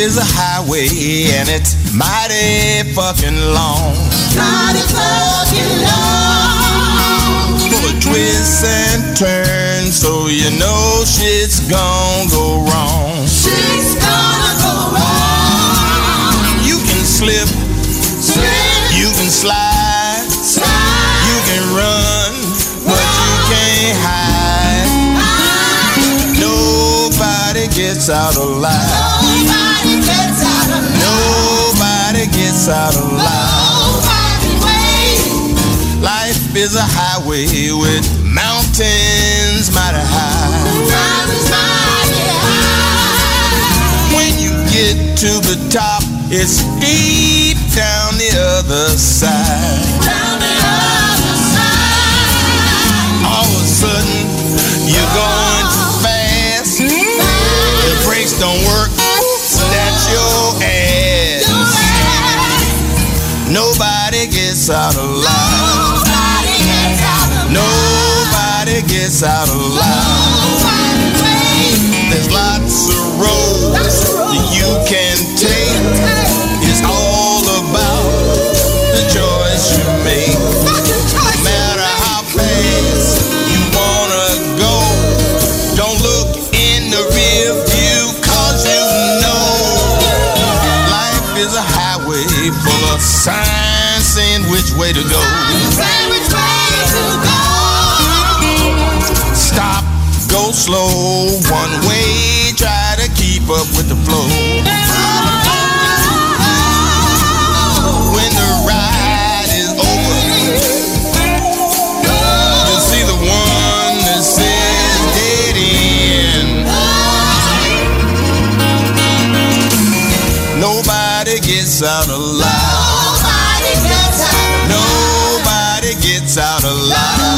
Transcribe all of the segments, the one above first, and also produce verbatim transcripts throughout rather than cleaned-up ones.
is a highway and it's mighty fucking long. Mighty fucking long. Full of twists and turns, so you know shit's gonna go wrong. Shit's gonna go wrong. You can slip, slip. You can slide, slide. You can run, but you can't hide. hide. Nobody gets out alive. Nobody gets out alive. Nobody gets out alive. Life is a highway with mountains mighty high. Mountains mighty high. When you get to the top, it's deep down the other side. Down the other side. All of a sudden, you're going too fast. The brakes don't work, that's your ass. Nobody gets out alive. Nobody gets out alive. Nobody gets out alive. There's lots of roads that you can take. It's all about the choice you make. No matter how fast you wanna go, don't look in the rear view, cause you know life is a highway full of signs saying which way to go. Stop, go slow, one way, try to keep up with the flow. When the ride is over, you'll see the one that says dead end. Nobody gets out alive. Nobody gets out. Nobody gets out alive.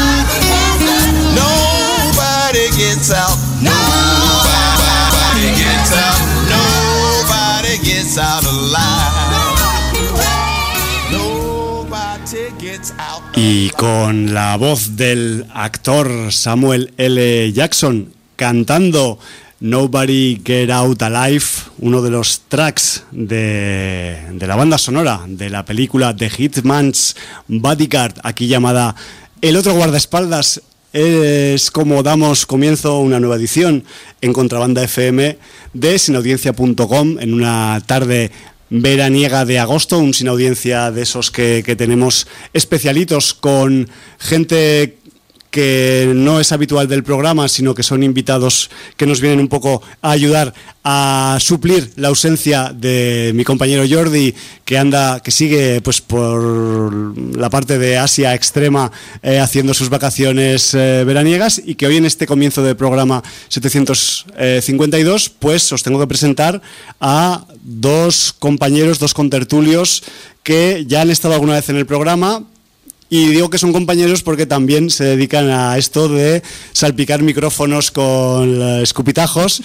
Nobody gets out. Nobody gets out. Nobody gets out alive. Y con la voz del actor Samuel L. Jackson cantando Nobody Get Out Alive, uno de los tracks de, de la banda sonora de la película The Hitman's Bodyguard, aquí llamada El otro guardaespaldas. Es como damos comienzo a una nueva edición en Contrabanda F M de sinaudiencia punto com en una tarde veraniega de agosto, un sin audiencia de esos que, que tenemos especialitos con gente que no es habitual del programa, sino que son invitados que nos vienen un poco a ayudar a suplir la ausencia de mi compañero Jordi, que anda, que sigue pues por la parte de Asia extrema eh, haciendo sus vacaciones eh, veraniegas, y que hoy en este comienzo del programa setecientos cincuenta y dos pues os tengo que presentar a dos compañeros, dos contertulios que ya han estado alguna vez en el programa. Y digo que son compañeros porque también se dedican a esto de salpicar micrófonos con escupitajos,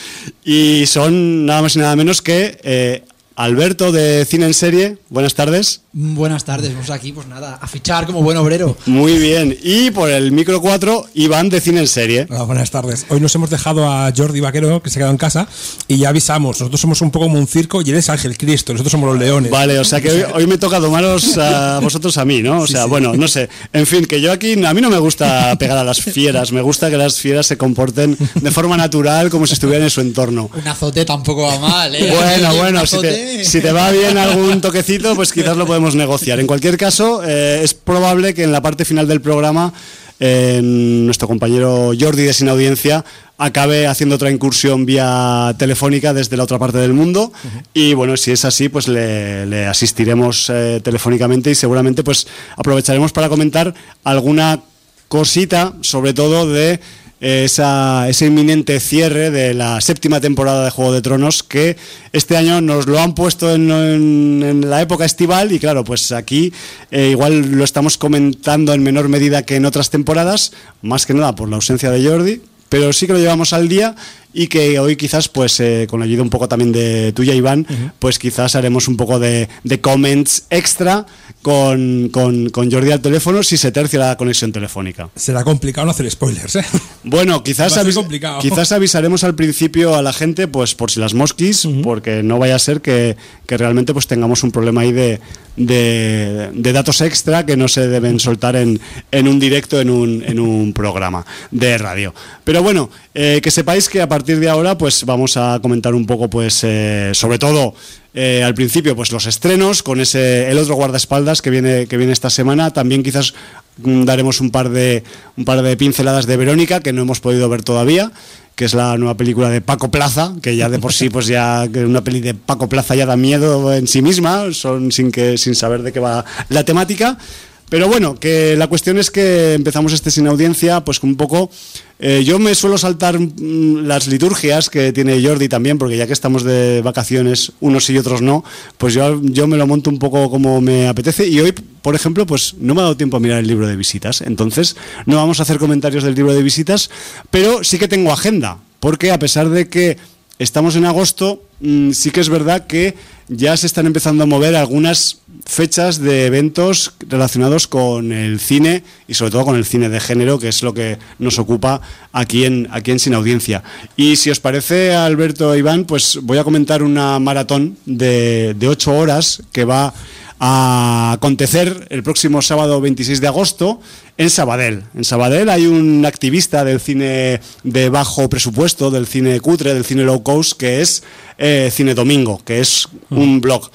y son nada más y nada menos que eh, Alberto de Cine en Serie. Buenas tardes. Buenas tardes, vamos aquí pues nada, a fichar como buen obrero. Muy bien, y por el micro cuatro, Iván de Cine en Serie. Hola, buenas tardes. Hoy nos hemos dejado a Jordi Vaquero, que se ha quedado en casa, y ya avisamos, nosotros somos un poco como un circo y él es Ángel Cristo, nosotros somos los leones. Vale, o sea que hoy, hoy me toca domaros a vosotros a mí, ¿no? O sea, sí, sí. Bueno, no sé, en fin, que yo aquí, a mí no me gusta pegar a las fieras, me gusta que las fieras se comporten de forma natural, como si estuvieran en su entorno. Un azote tampoco va mal, ¿eh? Bueno, bueno, si te, si te va bien algún toquecito, pues quizás lo podemos negociar. En cualquier caso, eh, es probable que en la parte final del programa eh, nuestro compañero Jordi de Sin Audiencia acabe haciendo otra incursión vía telefónica desde la otra parte del mundo. Uh-huh. Y bueno, si es así, pues le, le asistiremos eh, telefónicamente, y seguramente pues aprovecharemos para comentar alguna cosita, sobre todo de Esa, ese inminente cierre de la séptima temporada de Juego de Tronos, que este año nos lo han puesto en, en, en la época estival, y claro, pues aquí eh, igual lo estamos comentando en menor medida que en otras temporadas, más que nada por la ausencia de Jordi, pero sí que lo llevamos al día, y que hoy quizás, pues eh, con la ayuda un poco también de tuya, Iván, uh-huh. pues quizás haremos un poco de, de comments extra con, con, con Jordi al teléfono si se tercia la conexión telefónica. Será complicado no hacer spoilers, ¿eh? Bueno, quizás, avis- quizás avisaremos al principio a la gente, pues por si las mosquis, uh-huh. porque no vaya a ser que, que realmente pues tengamos un problema ahí de, de, de datos extra que no se deben soltar en, en un directo, en un, en un programa de radio. Pero bueno, eh, que sepáis que a partir de ahora pues vamos a comentar un poco, pues eh, sobre todo eh, al principio pues los estrenos con ese el otro guardaespaldas que viene que viene esta semana. También quizás mm, daremos un par de un par de pinceladas de Verónica que no hemos podido ver todavía, que es la nueva película de Paco Plaza, que ya de por sí pues ya una peli de Paco Plaza ya da miedo en sí misma, son sin que sin saber de qué va la temática. Pero bueno, que la cuestión es que empezamos este Sin Audiencia pues con un poco... Eh, yo me suelo saltar mm, las liturgias que tiene Jordi también, porque ya que estamos de vacaciones unos y otros no, pues yo, yo me lo monto un poco como me apetece. Y hoy, por ejemplo, pues no me ha dado tiempo a mirar el libro de visitas, entonces no vamos a hacer comentarios del libro de visitas, pero sí que tengo agenda, porque a pesar de que estamos en agosto, mmm, sí que es verdad que ya se están empezando a mover algunas fechas de eventos relacionados con el cine y sobre todo con el cine de género, que es lo que nos ocupa aquí en, aquí en Sin Audiencia. Y si os parece, Alberto e Iván, pues voy a comentar una maratón de, de ocho horas que va a acontecer el próximo sábado veintiséis de agosto en Sabadell. En Sabadell hay un activista del cine de bajo presupuesto, del cine cutre, del cine low cost, que es eh, Cine Domingo, que es un blog.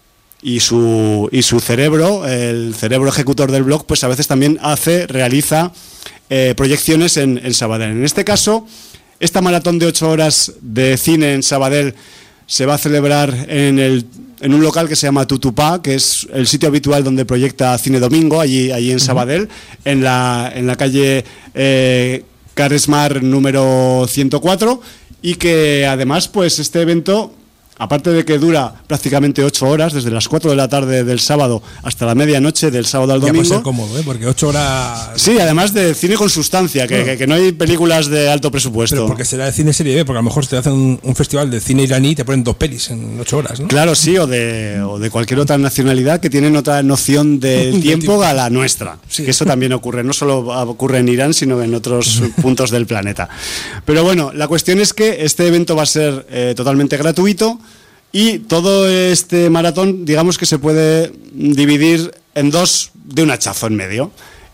Y su, y su cerebro, el cerebro ejecutor del blog, pues a veces también hace, realiza eh, proyecciones en, en Sabadell. En este caso, esta maratón de ocho horas de cine en Sabadell se va a celebrar en el en un local que se llama Tutupá, que es el sitio habitual donde proyecta Cine Domingo, allí, allí en Sabadell, uh-huh. en la en la calle eh, Caresmar número ciento cuatro, y que además pues este evento, aparte de que dura prácticamente ocho horas, desde las cuatro de la tarde del sábado hasta la medianoche del sábado al domingo. Ya puede ser cómodo, ¿eh? Porque ocho horas... Sí, además de cine con sustancia, que, bueno, que, que no hay películas de alto presupuesto. Pero porque será de cine serie B, porque a lo mejor te hacen un, un festival de cine iraní y te ponen dos pelis en ocho horas, ¿no? Claro, sí, o de, o de cualquier otra nacionalidad que tienen otra noción del tiempo a la nuestra. Sí. Que eso también ocurre, no solo ocurre en Irán, sino en otros puntos del planeta. Pero bueno, la cuestión es que este evento va a ser eh, totalmente gratuito. Y todo este maratón, digamos que se puede dividir en dos de un hachazo en medio.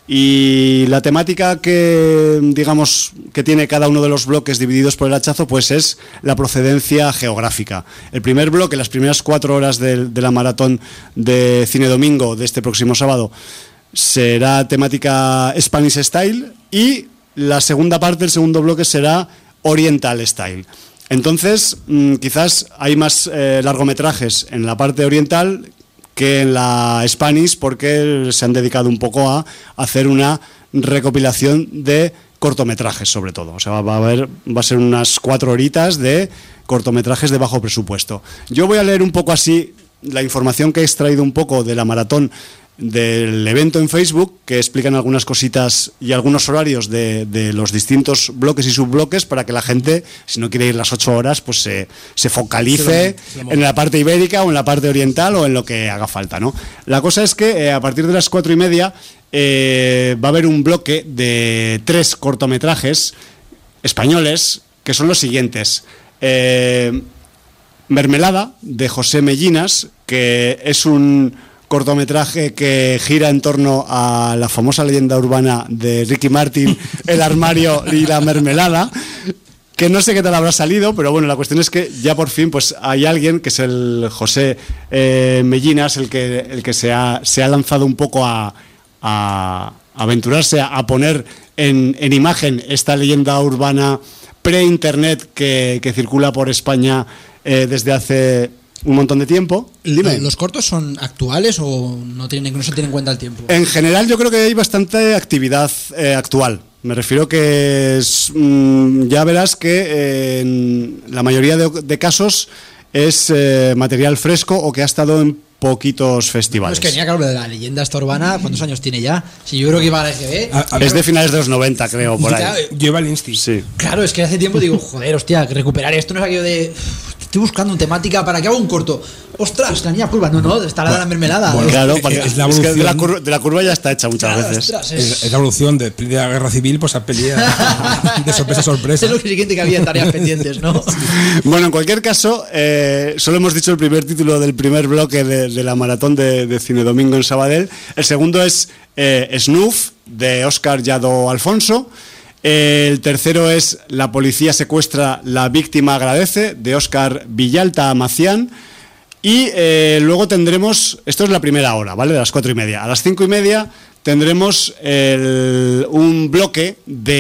Y la temática que, digamos, que tiene cada uno de los bloques divididos por el hachazo, pues es la procedencia geográfica. El primer bloque, las primeras cuatro horas de, de la maratón de Cine Domingo de este próximo sábado, será temática Spanish Style, y la segunda parte, el segundo bloque, será Oriental Style. Entonces, mmm, quizás hay más eh, largometrajes en la parte oriental que en la Spanish, porque se han dedicado un poco a hacer una recopilación de cortometrajes, sobre todo. O sea, va a haber, va a ser unas cuatro horitas de cortometrajes de bajo presupuesto. Yo voy a leer un poco así la información que he extraído un poco de la maratón del evento en Facebook, que explican algunas cositas y algunos horarios de, de los distintos bloques y subbloques, para que la gente, si no quiere ir las ocho horas, pues se, se focalice se lo, se lo en la parte ibérica o en la parte oriental o en lo que haga falta, ¿no? La cosa es que eh, a partir de las cuatro y media eh, va a haber un bloque de tres cortometrajes españoles, que son los siguientes. eh, Mermelada, de José Mellinas, que es un cortometraje que gira en torno a la famosa leyenda urbana de Ricky Martin, el armario y la mermelada, que no sé qué tal habrá salido, pero bueno, la cuestión es que ya por fin pues hay alguien, que es el José eh, Mellinas, el que, el que se, ha, se ha lanzado un poco a, a aventurarse a, a poner en, en imagen esta leyenda urbana pre-internet que, que circula por España eh, desde hace un montón de tiempo. Dime. ¿Los cortos son actuales o no, tienen, no se tiene en cuenta el tiempo? En general yo creo que hay bastante actividad eh, actual. Me refiero que es, mmm, ya verás que eh, en la mayoría de, de casos es eh, material fresco o que ha estado en poquitos festivales. No, es que venía claro, de la leyenda esta urbana, ¿cuántos años tiene ya? Si yo creo que iba a la E G B. A- a- Es de finales de los noventa, creo, por ahí. Claro, Yo iba al Insti. Sí. Claro, es que hace tiempo digo, joder, hostia, recuperar esto no es aquello de. Estoy buscando una temática para que haga un corto. Ostras, la niña curva. No, no, está la de la mermelada. Bueno, Claro, es- porque es la es que de la, evolución. curva, de la curva ya está hecha muchas Claro, veces. ostras, Es, es, es la evolución de peli de la guerra civil, pues a peli a- de sorpresa a sorpresa. es lo siguiente que había en tareas pendientes, ¿no? Bueno, en cualquier caso, eh, solo hemos dicho el primer título del primer bloque de, de la maratón de, de Cine Domingo en Sabadell. El segundo es eh, Snuff, de Óscar Llado Alfonso. El tercero es La policía secuestra, la víctima agradece, de Óscar Villalta Macián. Y eh, luego tendremos, esto es la primera hora, ¿vale? De las cuatro y media. A las cinco y media tendremos el- un bloque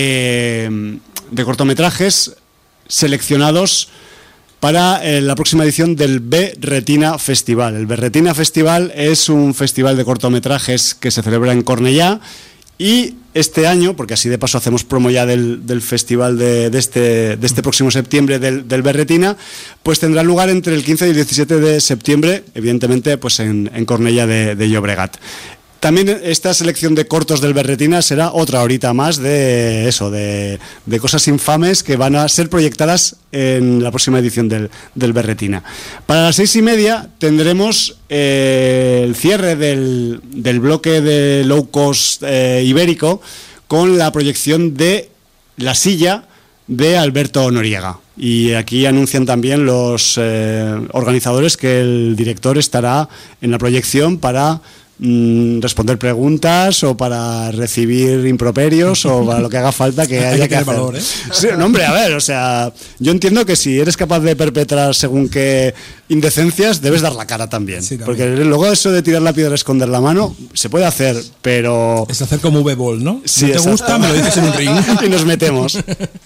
de, de cortometrajes seleccionados para eh, la próxima edición del B-Retina Festival. El B-Retina Festival es un festival de cortometrajes que se celebra en Cornellá y este año, porque así de paso hacemos promo ya del, del festival de, de, este, de este próximo septiembre del, del B-Retina, pues tendrá lugar entre el quince y el diecisiete de septiembre, evidentemente pues en, en Cornellá de, de Llobregat. También esta selección de cortos del B-Retina será otra horita más de eso, de, de cosas infames que van a ser proyectadas en la próxima edición del, del B-Retina. Para las seis y media tendremos eh, el cierre del, del bloque de low cost eh, ibérico con la proyección de La silla de Alberto Noriega. Y aquí anuncian también los eh, organizadores que el director estará en la proyección para responder preguntas o para recibir improperios o para lo que haga falta que Hay haya que que tener hacer. valor, ¿eh? Sí, no, hombre, a ver, o sea, yo entiendo que si eres capaz de perpetrar según qué indecencias, debes dar la cara también. Sí, también. Porque luego eso de tirar la piedra y esconder la mano se puede hacer, pero... Es hacer como V-Ball, ¿no? Sí, no te exacto. gusta, me lo dices en un ring. y nos metemos.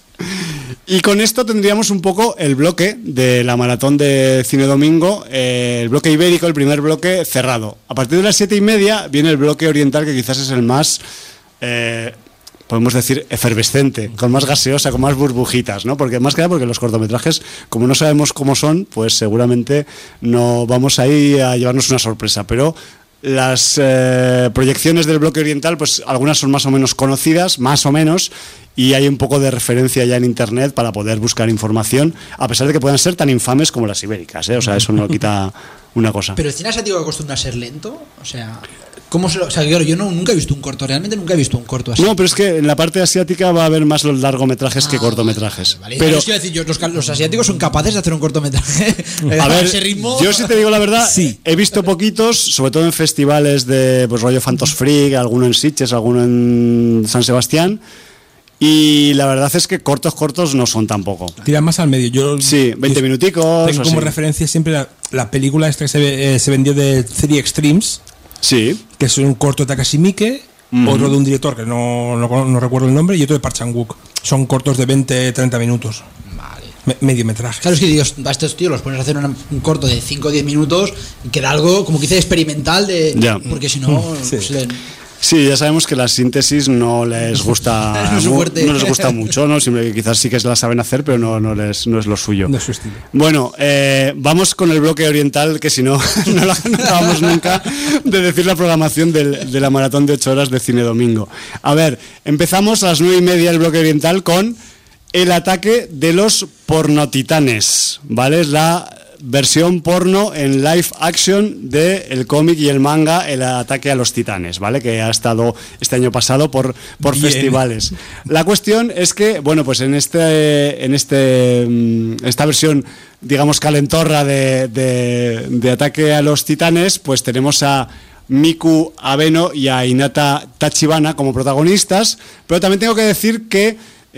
Y con esto tendríamos un poco el bloque de la maratón de Cine Domingo, eh, el bloque ibérico, el primer bloque cerrado. A partir de las siete y media viene el bloque oriental, que quizás es el más, eh, podemos decir, efervescente, con más gaseosa, con más burbujitas, ¿no? Porque más que nada porque los cortometrajes, como no sabemos cómo son, pues seguramente no vamos ahí a llevarnos una sorpresa, pero... Las eh, proyecciones del bloque oriental, pues algunas son más o menos conocidas, más o menos, y hay un poco de referencia ya en internet para poder buscar información, a pesar de que puedan ser tan infames como las ibéricas, ¿eh? O sea, eso no quita una cosa. Pero el cine asiático acostumbra a ser lento, o sea, ¿cómo se lo, o sea, claro, yo no, nunca he visto un corto, realmente nunca he visto un corto así. No, pero es que en la parte asiática va a haber más los largometrajes que Ah, cortometrajes. Vale, vale. Pero, Es que decir, yo, los, los asiáticos son capaces de hacer un cortometraje. a ver, ese ritmo. yo si te digo la verdad, Sí. he visto poquitos, sobre todo en festivales de pues, rollo Phantos Freak, alguno en Sitges, alguno en San Sebastián, y la verdad es que cortos, cortos no son tampoco. Tira más al medio. Yo, Sí, veinte yo minuticos. Tengo o como así. referencia siempre la, la película esta que se, eh, se vendió de Three Extremes, Sí. que es un corto de Takashi Miike, Ujú. otro de un director que no, no, no recuerdo el nombre, y otro de Park Chan-wook. Son cortos de veinte treinta minutos. Vale. Me- mediometraje. Claro, es que Dios, a estos tíos los pones a hacer una- un corto de cinco o diez minutos y queda algo como que dice experimental de. Ya. Porque si no. Sí. pues le- Sí, ya sabemos que la síntesis no les gusta No es su mu- fuerte. no les gusta mucho, ¿no? Siempre que quizás sí que la saben hacer, pero no, no, les, no es lo suyo. No es su estilo. Bueno, eh, vamos con el bloque oriental, que si no, no, la- no acabamos nunca de decir la programación del- de la maratón de ocho horas de Cine Domingo. A ver, empezamos a las nueve y media el bloque oriental con El ataque de los pornotitanes, ¿vale? Es la versión porno en live action del cómic y el manga El ataque a los titanes, ¿vale? Que ha estado este año pasado por, por Bien. festivales. La cuestión es que, bueno, pues en este en este mm, esta versión, digamos, calentorra de, de, de Ataque a los Titanes, pues tenemos a Miku Abeno y a Hinata Tachibana como protagonistas, pero también tengo que decir que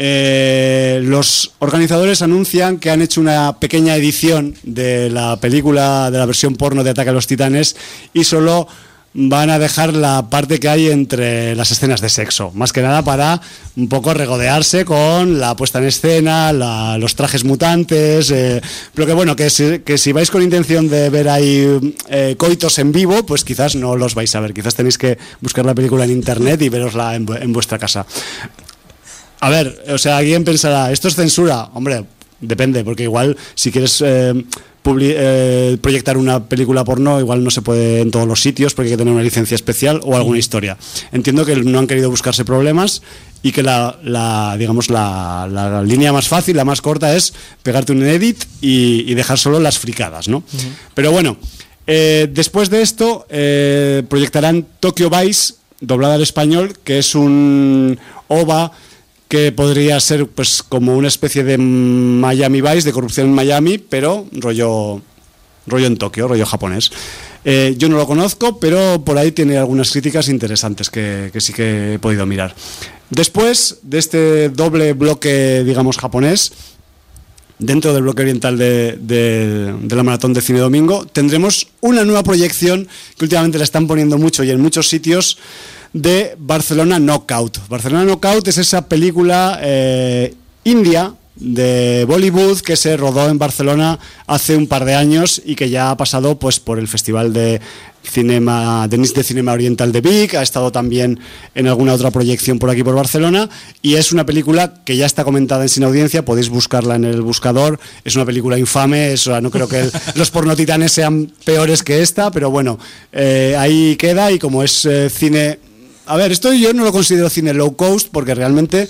eh, los organizadores anuncian que han hecho una pequeña edición de la película, de la versión porno de Ataque a los Titanes, y solo van a dejar la parte que hay entre las escenas de sexo, más que nada para un poco regodearse con la puesta en escena, la, los trajes mutantes, eh, pero que bueno, que si, que si vais con intención de ver ahí eh, coitos en vivo, pues quizás no los vais a ver, quizás tenéis que buscar la película en internet y verosla en, en vuestra casa. A ver, o sea, alguien pensará, ¿esto es censura? Hombre, depende, porque igual si quieres eh, publi- eh, proyectar una película porno, igual no se puede en todos los sitios porque hay que tener una licencia especial o alguna historia. Entiendo que no han querido buscarse problemas y que la, la digamos la, la línea más fácil, la más corta es pegarte un edit y, y dejar solo las fricadas, ¿no? Uh-huh. Pero bueno, eh, después de esto eh, proyectarán Tokyo Vice doblada al español, que es un O V A que podría ser pues como una especie de Miami Vice, de corrupción en Miami, pero rollo rollo en Tokio, rollo japonés. Eh, yo no lo conozco, pero por ahí tiene algunas críticas interesantes que, que sí que he podido mirar. Después de este doble bloque, digamos, japonés, dentro del bloque oriental de, de, de la Maratón de Cine Domingo, tendremos una nueva proyección que últimamente la están poniendo mucho y en muchos sitios, de Barcelona Knockout. Barcelona Knockout es esa película eh, india de Bollywood que se rodó en Barcelona hace un par de años y que ya ha pasado pues por el Festival de Cinema de, de Cinema Oriental de Vic, ha estado también en alguna otra proyección por aquí por Barcelona, y es una película que ya está comentada en Sin Audiencia, podéis buscarla en el buscador. Es una película infame, eso, no creo que el, los pornotitanes sean peores que esta, pero bueno, eh, ahí queda. Y como es eh, cine, a ver, esto yo no lo considero cine low cost porque realmente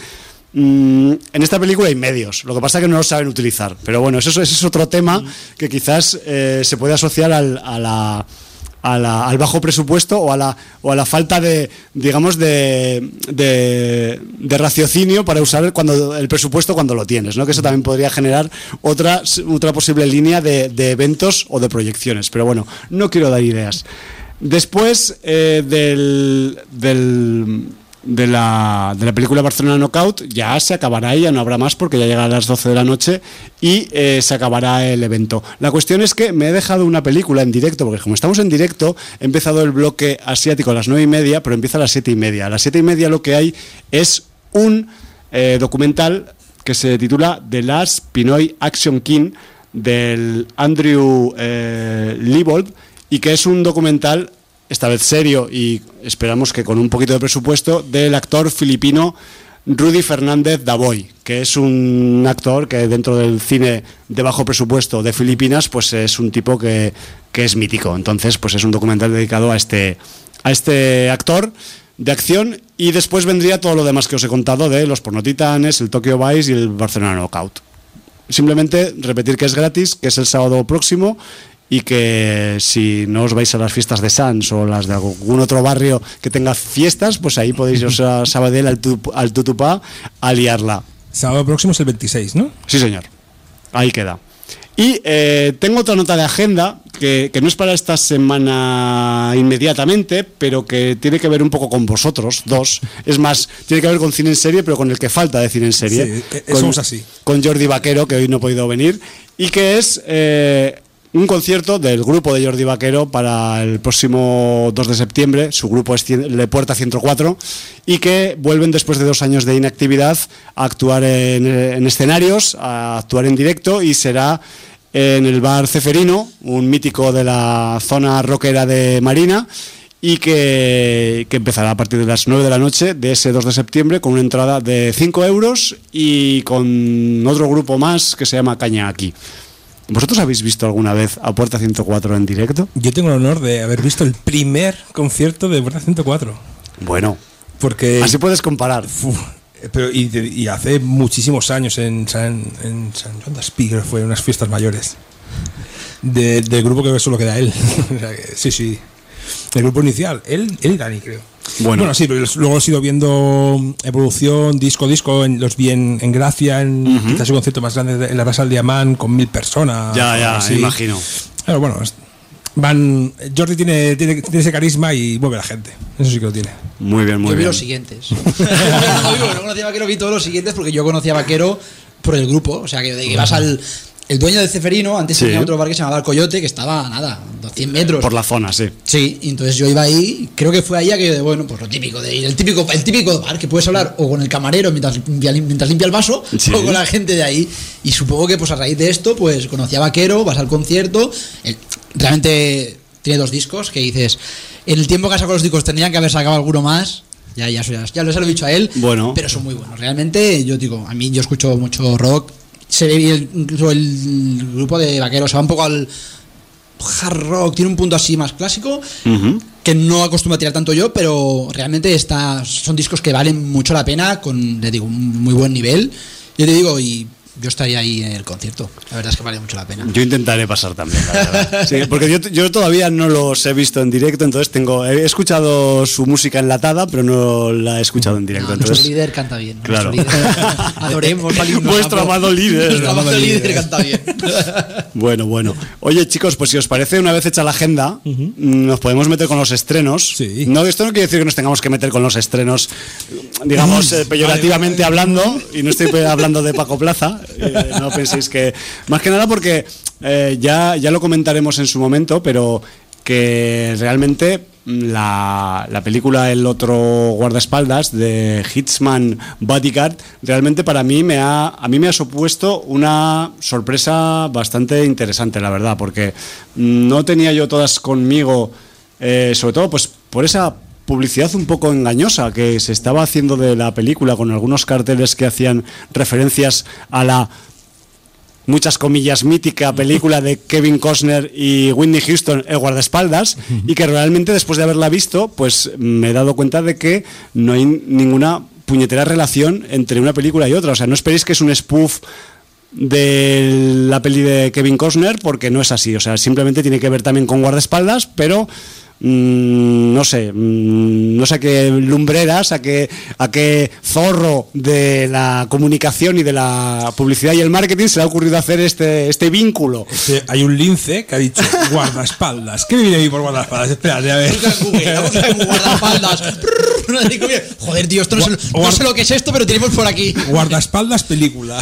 en esta película hay medios, lo que pasa es que no lo saben utilizar, pero bueno, eso, ese es otro tema que quizás eh, se puede asociar al, a la, a la, al bajo presupuesto o a la, o a la falta de, digamos, de, de, de raciocinio para usar cuando, el presupuesto cuando lo tienes, ¿no? Que eso también podría generar otra, otra posible línea de, de eventos o de proyecciones, pero bueno, no quiero dar ideas. Después eh, del... del De la, de la película Barcelona Knockout ya se acabará, ya no habrá más porque ya llega a las doce de la noche y eh, se acabará el evento. La cuestión es que me he dejado una película en directo, porque como estamos en directo, he empezado el bloque asiático a las nueve y media, pero empieza a las siete y media. A las siete y media lo que hay es un eh, documental que se titula The Last Pinoy Action King del Andrew eh, Leibold, y que es un documental, esta vez serio y esperamos que con un poquito de presupuesto, del actor filipino Rudy Fernández Daboy, que es un actor que dentro del cine de bajo presupuesto de Filipinas pues es un tipo que, que es mítico. Entonces pues es un documental dedicado a este, a este actor de acción, y después vendría todo lo demás que os he contado de los pornotitanes, el Tokyo Vice y el Barcelona Knockout. Simplemente repetir que es gratis, que es el sábado próximo, y que si no os vais a las fiestas de Sans o las de algún otro barrio que tenga fiestas, pues ahí podéis iros a Sabadell, al, tup, al Tutupá, a liarla. Sábado próximo es el veintiséis, ¿no? Sí, señor. Ahí queda. Y eh, tengo otra nota de agenda que, que no es para esta semana inmediatamente, pero que tiene que ver un poco con vosotros dos. Es más, tiene que ver con cine en serie, pero con el que falta de cine en serie. Sí, con, somos así. Con Jordi Vaquero, que hoy no ha podido venir, y que es... Eh, un concierto del grupo de Jordi Vaquero para el próximo dos de septiembre. Su grupo es Le Puerta ciento cuatro, y que vuelven después de dos años de inactividad a actuar en, en escenarios, a actuar en directo, y será en el bar Ceferino, un mítico de la zona rockera de Marina, y que, que empezará a partir de las nueve de la noche de ese dos de septiembre con una entrada de cinco euros y con otro grupo más que se llama Caña Aquí. ¿Vosotros habéis visto alguna vez a Puerta ciento cuatro en directo? Yo tengo el honor de haber visto el primer concierto de Puerta ciento cuatro. Bueno, porque así puedes comparar. Uf, pero y, y hace muchísimos años en San, en San Joan d'Espí, creo que fue unas fiestas mayores de, del grupo que solo queda él. Sí, sí. El grupo inicial, él, él y Dani, creo. Bueno, bueno sí, pero luego he ido viendo evolución, disco disco, en, los vi en, en Gracia, en uh-huh. quizás un concierto más grande en la Basa del Diamant con mil personas. Ya, ya, así. imagino. Pero bueno, van. Jordi tiene, tiene, tiene ese carisma y mueve a la gente. Eso sí que lo tiene. Muy bien, muy yo bien. vi los siguientes. no, no conocía a Vaquero, vi todos los siguientes porque yo conocía a Vaquero por el grupo. O sea, que, que ibas al. El dueño de Ceferino, antes sí. tenía otro bar que se llamaba El Coyote, que estaba, nada, cien metros. Por la zona, sí. Sí, y entonces yo iba ahí, creo que fue ahí a que, bueno, pues lo típico de ir, el típico, el típico bar que puedes hablar o con el camarero mientras, mientras limpia el vaso, sí. o con la gente de ahí. Y supongo que pues a raíz de esto, pues conocí a Vaquero, vas al concierto, el, realmente tiene dos discos que dices, en el tiempo que ha sacado los discos tendrían que haber sacado alguno más. Ya, ya, ya, ya lo he dicho a él, bueno. pero son muy buenos. Realmente, yo digo, a mí yo escucho mucho rock. se ve bien, incluso el grupo de vaqueros se va un poco al hard rock, tiene un punto así más clásico, uh-huh. que no acostumbro a tirar tanto yo, pero realmente está, son discos que valen mucho la pena, con, le digo, un muy buen nivel. Yo te digo, y yo estaría ahí en el concierto. La verdad es que vale mucho la pena. Yo intentaré pasar también, la verdad. Sí, porque yo, yo todavía no los he visto en directo, entonces tengo he escuchado su música enlatada, pero no la he escuchado en directo. No, entonces, nuestro líder canta bien. Claro. Líder, adoremos al himno. Vuestro amado líder. Nuestro amado líder canta bien. Bueno, bueno. Oye, chicos, pues si os parece, una vez hecha la agenda, uh-huh. nos podemos meter con los estrenos. Sí. No, esto no quiere decir que nos tengamos que meter con los estrenos, digamos, eh, peyorativamente vale, vale. hablando, y no estoy hablando de Paco Plaza. Eh, no penséis que... Más que nada porque eh, ya, ya lo comentaremos en su momento, pero que realmente la, la película El otro guardaespaldas de Hitman Bodyguard realmente para mí me ha, a mí me ha supuesto una sorpresa bastante interesante, la verdad, porque no tenía yo todas conmigo, eh, sobre todo pues por esa publicidad un poco engañosa que se estaba haciendo de la película, con algunos carteles que hacían referencias a la, muchas comillas, mítica película de Kevin Costner y Whitney Houston, El guardaespaldas, y que realmente después de haberla visto pues me he dado cuenta de que no hay ninguna puñetera relación entre una película y otra. O sea, no esperéis que es un spoof de la peli de Kevin Costner, porque no es así. O sea, simplemente tiene que ver también con guardaespaldas, pero Mm, no sé, mm, no sé a qué lumbreras, a qué, a qué zorro de la comunicación y de la publicidad y el marketing se le ha ocurrido hacer este, este vínculo. Este, hay un lince que ha dicho guardaespaldas. ¿Qué me viene a mí por guardaespaldas? Espérate, a ver. Guardaespaldas. Joder, tío, esto no, sé, no sé lo que es esto, pero tenemos por aquí. Guardaespaldas película.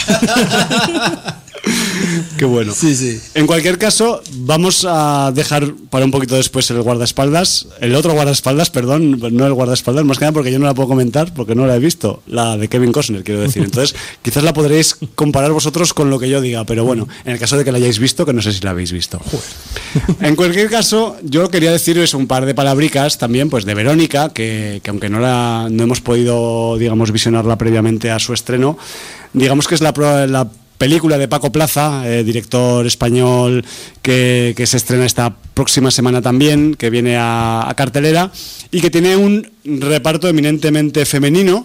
Qué bueno. Sí, sí. En cualquier caso, vamos a dejar para un poquito después el guardaespaldas, el otro guardaespaldas, perdón, no el guardaespaldas, más que nada porque yo no la puedo comentar, porque no la he visto, la de Kevin Costner, quiero decir. Entonces, quizás la podréis comparar vosotros con lo que yo diga, pero bueno, en el caso de que la hayáis visto, que no sé si la habéis visto. En cualquier caso, yo quería deciros un par de palabricas también, pues de Verónica, que, que aunque no la no hemos podido, digamos, visionarla previamente a su estreno, digamos que es la, la película de Paco Plaza, eh, director español que, que se estrena esta próxima semana también, que viene a, a cartelera y que tiene un reparto eminentemente femenino,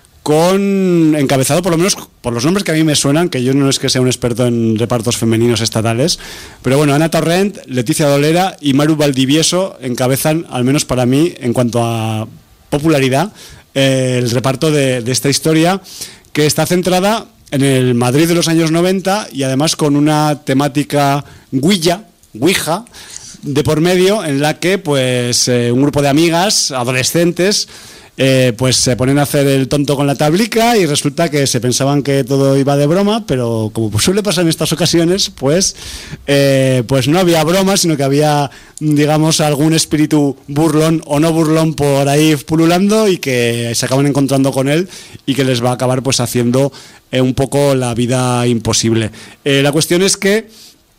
con encabezado por lo menos por los nombres que a mí me suenan, que yo no es que sea un experto en repartos femeninos estatales, pero bueno, Ana Torrent, Leticia Dolera y Maru Valdivieso encabezan, al menos para mí, en cuanto a popularidad, eh, el reparto de, de esta historia, que está centrada en el Madrid de los años noventa y además con una temática guilla, ouija, de por medio, en la que pues eh, un grupo de amigas, adolescentes, eh, pues se ponen a hacer el tonto con la tablica y resulta que se pensaban que todo iba de broma, pero como suele pasar en estas ocasiones, pues, eh, pues no había broma, sino que había, digamos, algún espíritu burlón o no burlón por ahí pululando y que se acaban encontrando con él y que les va a acabar pues haciendo eh, un poco la vida imposible. Eh, la cuestión es que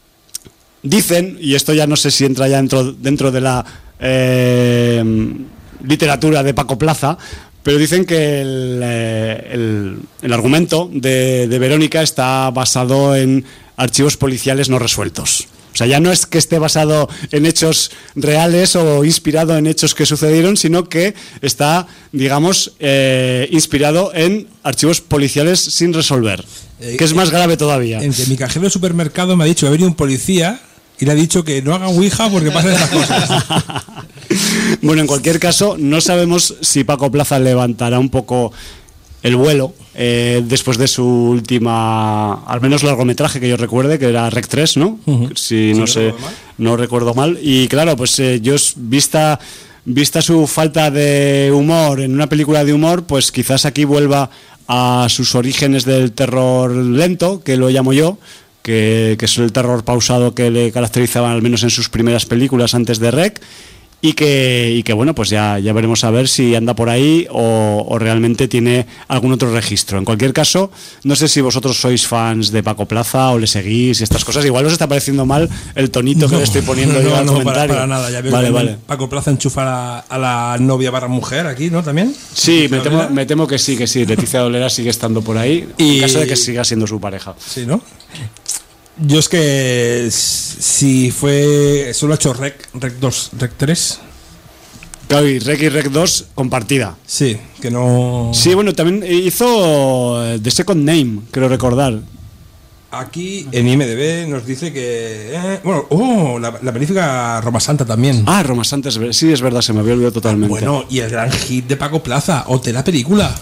dicen, y esto ya no sé si entra ya dentro, dentro de la eh, literatura de Paco Plaza, pero dicen que el, el, el argumento de, de Verónica está basado en archivos policiales no resueltos. O sea, ya no es que esté basado en hechos reales o inspirado en hechos que sucedieron, sino que está, digamos, eh, inspirado en archivos policiales sin resolver, eh, que es más grave todavía. En que mi cajero del supermercado me ha dicho, ha venido un policía y le ha dicho que no hagan ouija porque pasan estas cosas. Bueno, en cualquier caso, no sabemos si Paco Plaza levantará un poco el vuelo eh, después de su última, al menos largometraje que yo recuerde, que era Rec tres, ¿no? Uh-huh. Si no, sí, sé, no recuerdo mal. Y claro, pues eh, yo vista vista su falta de humor en una película de humor, pues quizás aquí vuelva a sus orígenes del terror lento, que lo llamo yo, que, que es el terror pausado que le caracterizaba al menos en sus primeras películas antes de Rec. y que, y que bueno, pues ya, ya veremos a ver si anda por ahí o, o realmente tiene algún otro registro. En cualquier caso, no sé si vosotros sois fans de Paco Plaza o le seguís y estas cosas. Igual os está pareciendo mal el tonito que no, le estoy poniendo no, yo al no, comentario. Para, para nada, ya veo vale, que vale. Paco Plaza enchufa a la, a la novia barra mujer aquí, ¿no? También. Sí, me temo, me temo que sí, que sí. Leticia Dolera sigue estando por ahí, y... en caso de que siga siendo su pareja. Sí, ¿no? Yo es que si fue... Solo ha hecho Rec, Rec dos, Rec tres. Claro, y Rec y Rec dos compartida. Sí, que no... Sí, bueno, también hizo The Second Name, creo recordar. Aquí en I M D B nos dice que... Eh, bueno, oh, la, la magnífica Roma Santa también. Ah, Roma Santa, sí, es verdad, se me había olvidado totalmente. Bueno, y el gran hit de Paco Plaza, Hotel la película.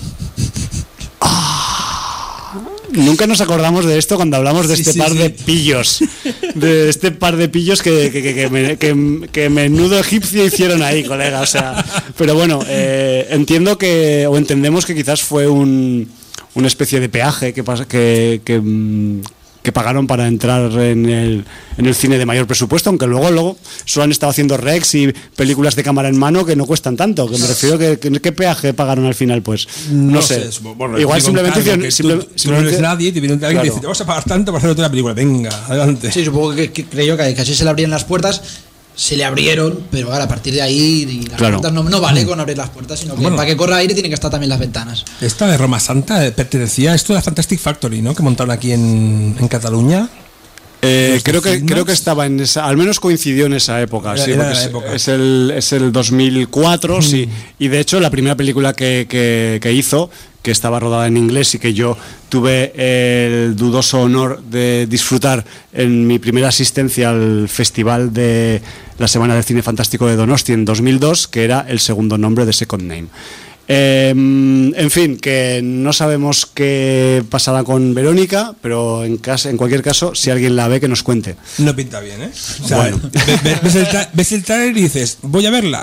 Nunca nos acordamos de esto cuando hablamos de sí, este sí, par sí. de pillos. De este par de pillos que, que, que, que, me, que, que menudo egipcio hicieron ahí, colega. O sea, pero bueno, eh, entiendo que, o entendemos que quizás fue un, una especie de peaje que, que, que, que pagaron para entrar en el, en el cine de mayor presupuesto, aunque luego, luego solo han estado haciendo recs y películas de cámara en mano que no cuestan tanto. Que me refiero que, que ¿qué peaje pagaron al final? Pues no, no sé. sé. Bueno, igual simplemente hicieron. Simple, tú, simplemente, tú no eres nadie y te viene alguien claro. y te dice: te vas a pagar tanto para hacer otra película. Venga, adelante. Sí, supongo que, que creyó que casi se le abrían las puertas. Se le abrieron, pero ahora a partir de ahí y las claro. puertas no, no vale con abrir las puertas, sino que bueno, para que corra aire tienen que estar también las ventanas. Esta de Roma Santa pertenecía a esto de la Fantastic Factory, ¿no? Que montaron aquí en, en Cataluña. Eh, creo que creo que estaba en esa, al menos coincidió en esa época, era, sí, era porque la es, época. es el es el dos mil cuatro, mm. sí, y de hecho la primera película que, que, que hizo, que estaba rodada en inglés y que yo tuve el dudoso honor de disfrutar en mi primera asistencia al festival de la Semana del Cine Fantástico de Donosti en dos mil dos, que era El segundo nombre de Second Name. Eh, en fin, que no sabemos qué pasará con Verónica, pero en, casa, en cualquier caso, si alguien la ve, que nos cuente. No pinta bien, ¿eh? O sea, bueno. ves, ves, el tra- ves el trailer y dices, voy a verla.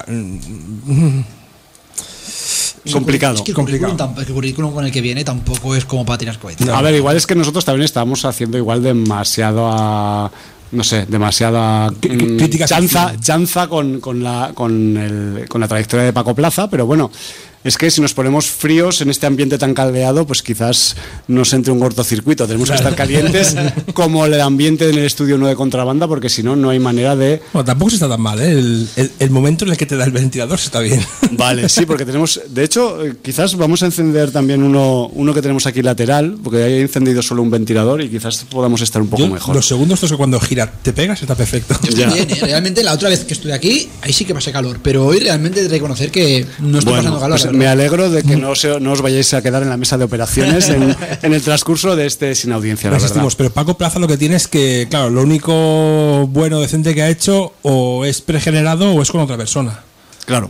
Complicado. Es que el complicado. currículum, el currículum con el que viene tampoco es como para tirar cohetes. No. A ver, igual es que nosotros también estábamos haciendo igual demasiado a... no sé, demasiada crítica chanza, chanza con, con, la, con, el, con la trayectoria de Paco Plaza, pero bueno, es que si nos ponemos fríos en este ambiente tan caldeado, pues quizás nos entre un cortocircuito. Tenemos que estar calientes como el ambiente en el estudio nueve Contrabanda, porque si no, no hay manera de... Bueno, tampoco se está tan mal, ¿eh? El, el, el momento en el que te da el ventilador está bien. Vale, sí, porque tenemos... De hecho, quizás vamos a encender también uno, uno que tenemos aquí lateral, porque hay encendido solo un ventilador y quizás podamos estar un poco Yo, mejor. Los segundos estos que cuando gira te pegas está perfecto. Ya. Bien, ¿eh? Realmente la otra vez que estuve aquí, ahí sí que pasé calor, pero hoy realmente he de reconocer que no estoy bueno, pasando calor. Pues me alegro de que no, se, no os vayáis a quedar en la mesa de operaciones en, en el transcurso de este Sin Audiencia, la verdad. Pero Paco Plaza lo que tiene es que, claro, lo único bueno, decente que ha hecho o es pregenerado o es con otra persona. Claro.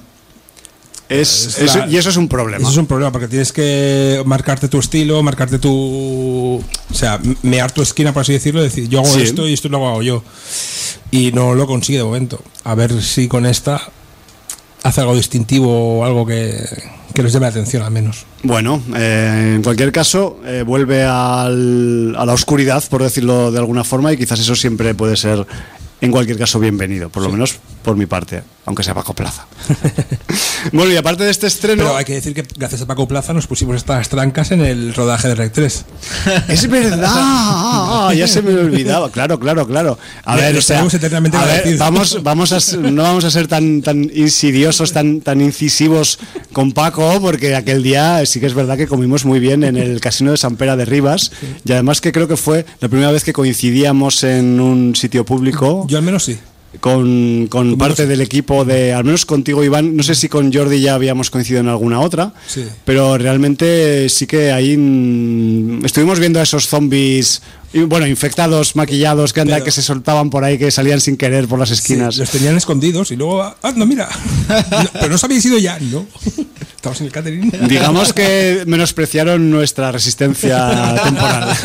Es, es eso, la, y eso es un problema. Eso es un problema porque tienes que marcarte tu estilo, marcarte tu... O sea, mear tu esquina, por así decirlo, decir, yo hago sí. esto y esto lo hago yo. Y no lo consigue de momento. A ver si con esta hace algo distintivo o algo que, que les llame la atención al menos. Bueno, eh, en cualquier caso, eh, vuelve al, a la oscuridad, por decirlo de alguna forma, y quizás eso siempre puede ser, en cualquier caso, bienvenido, por lo sí. menos por mi parte, aunque sea Paco Plaza. Bueno, y aparte de este estreno... Pero hay que decir que gracias a Paco Plaza nos pusimos estas trancas en el rodaje de Rec tres. Es verdad, ya se me olvidaba, claro, claro, claro. A ver, o sea, a ver, vamos, vamos a, no vamos a ser tan, tan insidiosos, tan, tan incisivos con Paco, porque aquel día sí que es verdad que comimos muy bien en el Casino de San Pera de Ribas, sí. y además que creo que fue la primera vez que coincidíamos en un sitio público. Yo al menos sí. Con, con parte sí. del equipo de, al menos contigo, Iván, no sé si con Jordi ya habíamos coincidido en alguna otra, sí. pero realmente sí que ahí mmm, estuvimos viendo a esos zombies, bueno, infectados, maquillados, que, anda, pero, que se soltaban por ahí, que salían sin querer por las esquinas. Sí, los tenían escondidos y luego, ah, no, mira, no, pero no os habéis ido ya, ¿no? Estamos en el catering. Digamos que menospreciaron nuestra resistencia temporal.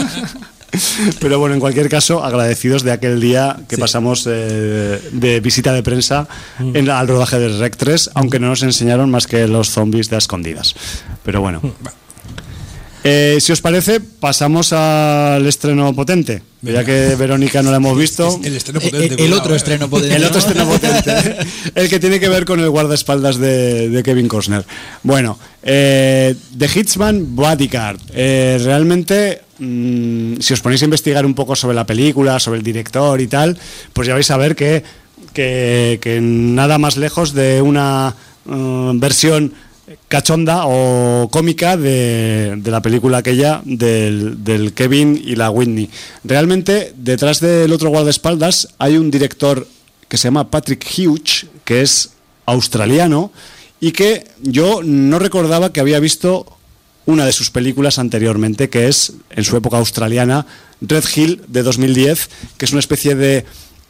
Pero bueno, en cualquier caso, agradecidos de aquel día que sí. pasamos eh, de visita de prensa mm. en, al rodaje de Rec tres, aunque no nos enseñaron más que los zombies de a escondidas. Pero bueno. Eh, si os parece, pasamos al estreno potente. Ya que Verónica no la hemos visto. El estreno potente. El, el otro estreno potente. El otro estreno potente. El que tiene que ver con el guardaespaldas de, de Kevin Costner. Bueno, eh, The Hitchman Bodyguard. Eh, realmente, mmm, si os ponéis a investigar un poco sobre la película, sobre el director y tal, pues ya vais a ver que, que, que nada más lejos de una uh, versión cachonda o cómica de, de la película aquella del, del Kevin y la Whitney. Realmente, detrás del otro guardaespaldas hay un director que se llama Patrick Hughes, que es australiano y que yo no recordaba que había visto una de sus películas anteriormente, que es, en su época australiana, Red Hill de dos mil diez, que es una especie de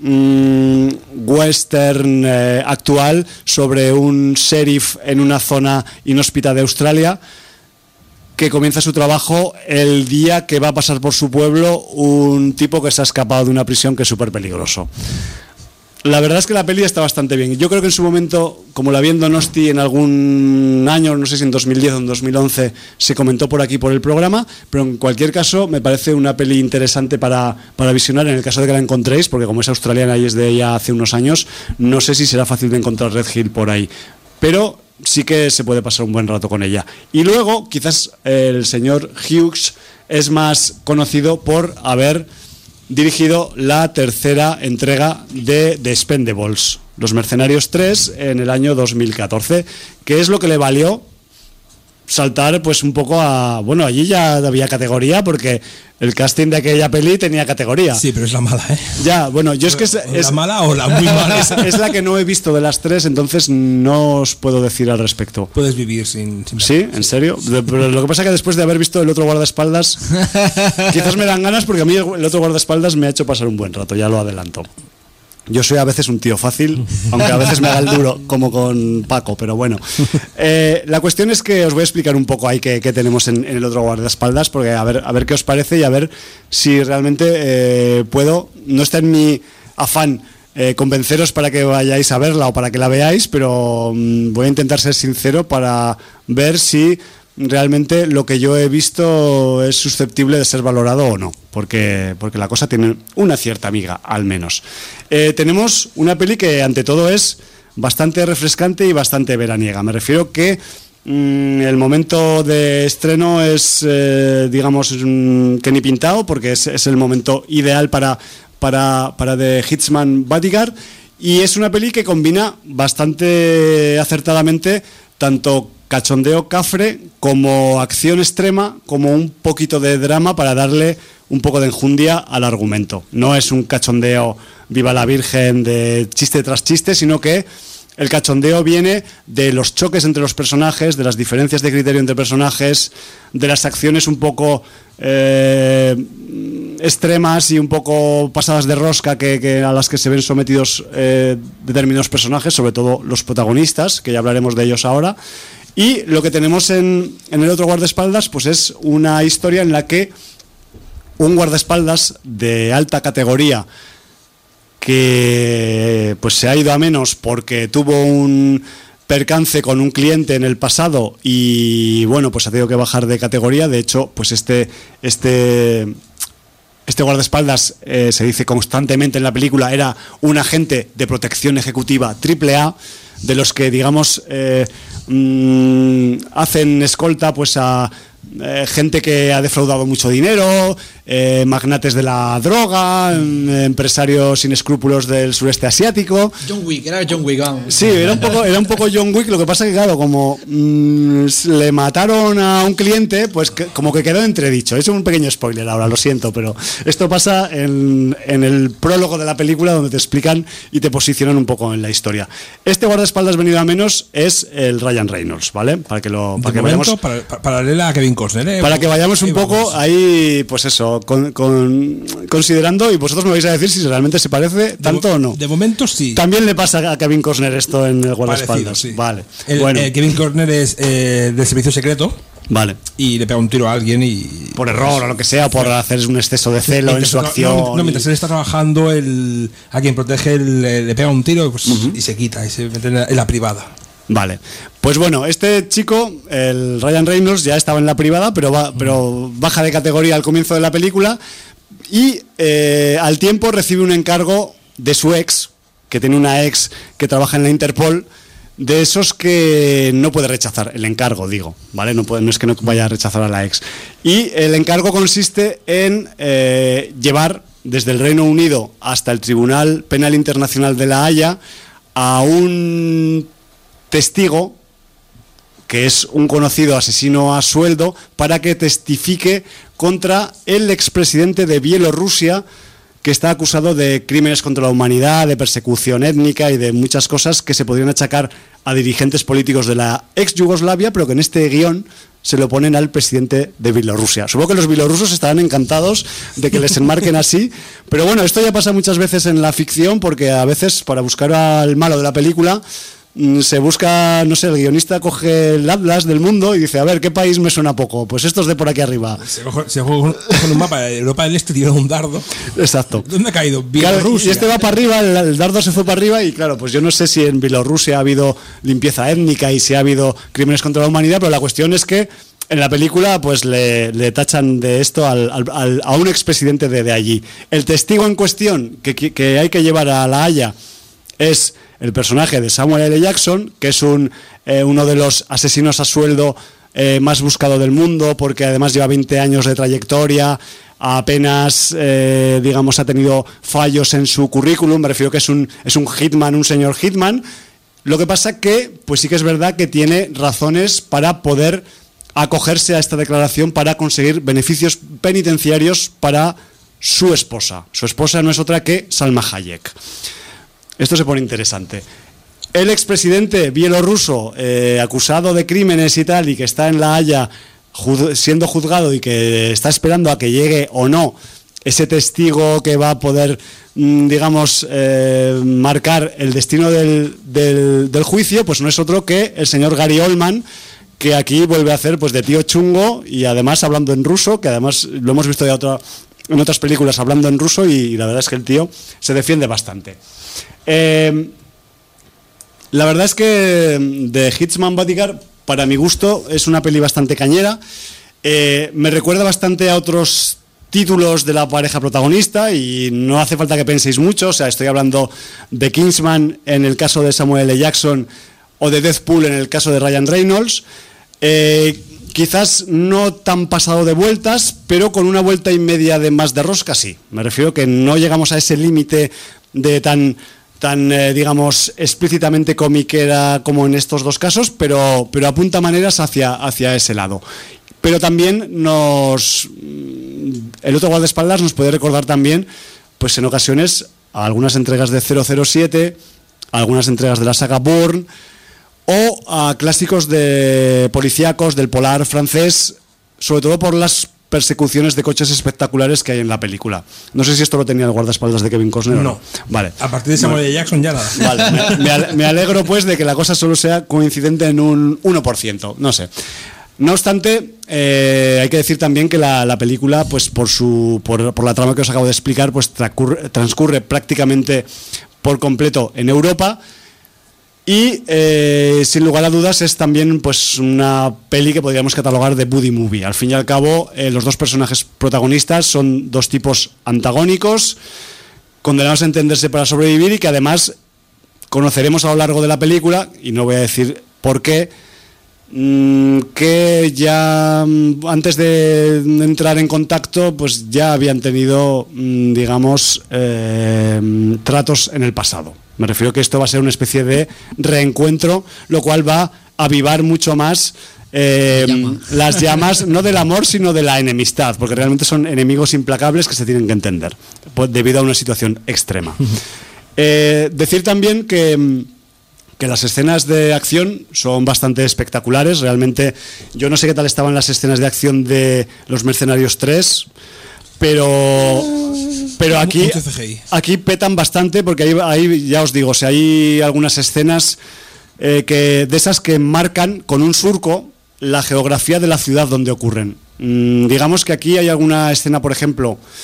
western eh, actual sobre un sheriff en una zona inhóspita de Australia que comienza su trabajo el día que va a pasar por su pueblo un tipo que se ha escapado de una prisión, que es súper peligroso. La verdad es que la peli está bastante bien. Yo creo que en su momento, como la vi en Donosti en algún año, no sé si en dos mil diez o en dos mil once, se comentó por aquí por el programa, pero en cualquier caso me parece una peli interesante para, para visionar en el caso de que la encontréis, porque como es australiana y es de ella hace unos años, no sé si será fácil de encontrar Red Hill por ahí. Pero sí que se puede pasar un buen rato con ella. Y luego, quizás el señor Hughes es más conocido por haber dirigido la tercera entrega de The Expendables, Los Mercenarios tres, en el año dos mil catorce, que es lo que le valió saltar pues un poco a... Bueno, allí ya había categoría porque el casting de aquella peli tenía categoría. Sí, pero es la mala, ¿eh? Ya, bueno, yo es que... Es, es ¿la mala o la muy mala? Es, es la que no he visto de las tres, entonces no os puedo decir al respecto. Puedes vivir sin... sin ¿Sí? ¿En serio? Pero lo que pasa es que después de haber visto el otro guardaespaldas, quizás me dan ganas porque a mí el otro guardaespaldas me ha hecho pasar un buen rato, ya lo adelanto. Yo soy a veces un tío fácil, aunque a veces me haga el duro, como con Paco, pero bueno. Eh, la cuestión es que os voy a explicar un poco ahí qué, qué tenemos en, en el otro guardaespaldas, porque a ver, a ver qué os parece y a ver si realmente eh, puedo. No está en mi afán eh, convenceros para que vayáis a verla o para que la veáis, pero mmm, voy a intentar ser sincero para ver si realmente lo que yo he visto es susceptible de ser valorado o no, porque, porque la cosa tiene una cierta amiga, al menos. Eh, tenemos una peli que ante todo es bastante refrescante y bastante veraniega. Me refiero que mmm, el momento de estreno es, eh, digamos, mmm, que ni pintado, porque es, es el momento ideal para, para, para The Hitchman Bodyguard, y es una peli que combina bastante acertadamente tanto cachondeo cafre como acción extrema, como un poquito de drama para darle un poco de enjundia al argumento. No es un cachondeo viva la virgen de chiste tras chiste, sino que el cachondeo viene de los choques entre los personajes, de las diferencias de criterio entre personajes, de las acciones un poco eh, extremas y un poco pasadas de rosca que, que a las que se ven sometidos eh, determinados personajes, sobre todo los protagonistas, que ya hablaremos de ellos ahora. Y lo que tenemos en, en el otro guardaespaldas pues es una historia en la que un guardaespaldas de alta categoría que pues se ha ido a menos porque tuvo un percance con un cliente en el pasado y bueno, pues ha tenido que bajar de categoría. De hecho, pues este este este guardaespaldas eh, se dice constantemente en la película, era un agente de protección ejecutiva triple A, de los que digamos eh, mmm, hacen escolta pues a eh, gente que ha defraudado mucho dinero, eh, magnates de la droga, eh, empresarios sin escrúpulos del sureste asiático. John Wick, era John Wick, vamos. Sí, era un poco, era un poco John Wick. Lo que pasa que claro, como mmm, le mataron a un cliente, pues que, como que quedó entredicho. Es un pequeño spoiler ahora, lo siento, pero esto pasa en, en el prólogo de la película, donde te explican y te posicionan un poco en la historia. Este guardaespaldas venido a menos es el Ryan Reynolds, ¿vale? Para que lo para que momento, vayamos para, para, paralela a Kevin Costner, ¿eh? Para que vayamos un ahí poco vamos. ahí, pues eso, con, con, considerando, y vosotros me vais a decir si realmente se parece tanto de, o no. De momento sí. También le pasa a Kevin Costner esto en el guardaespaldas. Parecido, sí. Vale. El, bueno. eh, Kevin Costner es eh, del servicio secreto. Vale. Y le pega un tiro a alguien y... Por error o lo que sea, por hacer un exceso de celo en su no, acción. No, no, mientras él está trabajando, el, a quien protege le, le pega un tiro pues, uh-huh. y se quita y se mete en la, en la privada. Vale, Pues bueno, este chico, el Ryan Reynolds, ya estaba en la privada, pero, va, pero baja de categoría al comienzo de la película y eh, al tiempo recibe un encargo de su ex, que tiene una ex que trabaja en la Interpol, de esos que no puede rechazar, el encargo, digo, ¿vale? No, puede, no es que no vaya a rechazar a la ex. Y el encargo consiste en eh, llevar desde el Reino Unido hasta el Tribunal Penal Internacional de La Haya a un testigo que es un conocido asesino a sueldo para que testifique contra el expresidente de Bielorrusia, que está acusado de crímenes contra la humanidad, de persecución étnica y de muchas cosas que se podrían achacar a dirigentes políticos de la ex Yugoslavia, pero que en este guión se lo ponen al presidente de Bielorrusia. Supongo que los bielorrusos estarán encantados de que les enmarquen así, pero bueno, esto ya pasa muchas veces en la ficción, porque a veces para buscar al malo de la película se busca, no sé, el guionista coge el atlas del mundo y dice, a ver, ¿qué país me suena poco? Pues estos de por aquí arriba. Se coge, se coge un mapa de Europa del Este, tira un dardo. Exacto. ¿Dónde ha caído? Bielorrusia. Claro, y este va para arriba, el, el dardo se fue para arriba y claro, pues yo no sé si en Bielorrusia ha habido limpieza étnica y si ha habido crímenes contra la humanidad, pero la cuestión es que en la película pues le, le tachan de esto al, al, al, a un expresidente de, de allí. El testigo en cuestión que, que, que hay que llevar a La Haya es el personaje de Samuel L. Jackson, que es un, eh, uno de los asesinos a sueldo eh, más buscado del mundo, porque además lleva veinte años de trayectoria, apenas, eh, digamos, ha tenido fallos en su currículum, me refiero que es un, es un hitman, un señor hitman. Lo que pasa que, pues sí que es verdad que tiene razones para poder acogerse a esta declaración para conseguir beneficios penitenciarios para su esposa. Su esposa no es otra que Salma Hayek. Esto se pone interesante. El expresidente bielorruso, eh, acusado de crímenes y tal, y que está en La Haya juz- siendo juzgado y que está esperando a que llegue o no ese testigo que va a poder, mmm, digamos, eh, marcar el destino del, del, del juicio, pues no es otro que el señor Gary Oldman, que aquí vuelve a hacer pues de tío chungo y además hablando en ruso, que además lo hemos visto ya otra, en otras películas hablando en ruso y, y la verdad es que el tío se defiende bastante. Eh, la verdad es que The Hitman Bodyguard, para mi gusto, es una peli bastante cañera. Eh, me recuerda bastante a otros títulos de la pareja protagonista y no hace falta que penséis mucho. O sea, estoy hablando de Kingsman en el caso de Samuel L. Jackson o de Deathpool en el caso de Ryan Reynolds. Eh, quizás no tan pasado de vueltas, pero con una vuelta y media de más de rosca, sí. Me refiero que no llegamos a ese límite de tan... tan, eh, digamos, explícitamente comiquera como en estos dos casos, pero, pero apunta maneras hacia, hacia ese lado. Pero también nos... El otro guardaespaldas nos puede recordar también, pues en ocasiones, a algunas entregas de cero cero siete, a algunas entregas de la saga Bourne, o a clásicos de policíacos del polar francés, sobre todo por las persecuciones de coches espectaculares que hay en la película. No sé si esto lo tenía el guardaespaldas de Kevin Costner. No. no. Vale. A partir de Samuel L. Jackson ya nada. Vale. Me, me alegro pues de que la cosa solo sea coincidente en un uno por ciento. No sé. No obstante, eh, hay que decir también que la, la película, pues por su por, por la trama que os acabo de explicar, pues transcurre, transcurre prácticamente por completo en Europa. Y eh, sin lugar a dudas es también pues una peli que podríamos catalogar de buddy movie. Al fin y al cabo, eh, los dos personajes protagonistas son dos tipos antagónicos, condenados a entenderse para sobrevivir y que además conoceremos a lo largo de la película, y no voy a decir por qué, mmm, que ya mmm, antes de entrar en contacto pues ya habían tenido, mmm, digamos, eh, tratos en el pasado. Me refiero que esto va a ser una especie de reencuentro, lo cual va a avivar mucho más eh, Llama. las llamas, no del amor, sino de la enemistad, porque realmente son enemigos implacables que se tienen que entender, pues, debido a una situación extrema. Eh, decir también que, que las escenas de acción son bastante espectaculares. Realmente, yo no sé qué tal estaban las escenas de acción de Los Mercenarios tres, pero... Pero aquí, aquí petan bastante porque ahí, ahí ya os digo, o sea, hay algunas escenas eh, que, de esas que marcan con un surco la geografía de la ciudad donde ocurren. Mm, digamos que aquí hay alguna escena, por ejemplo,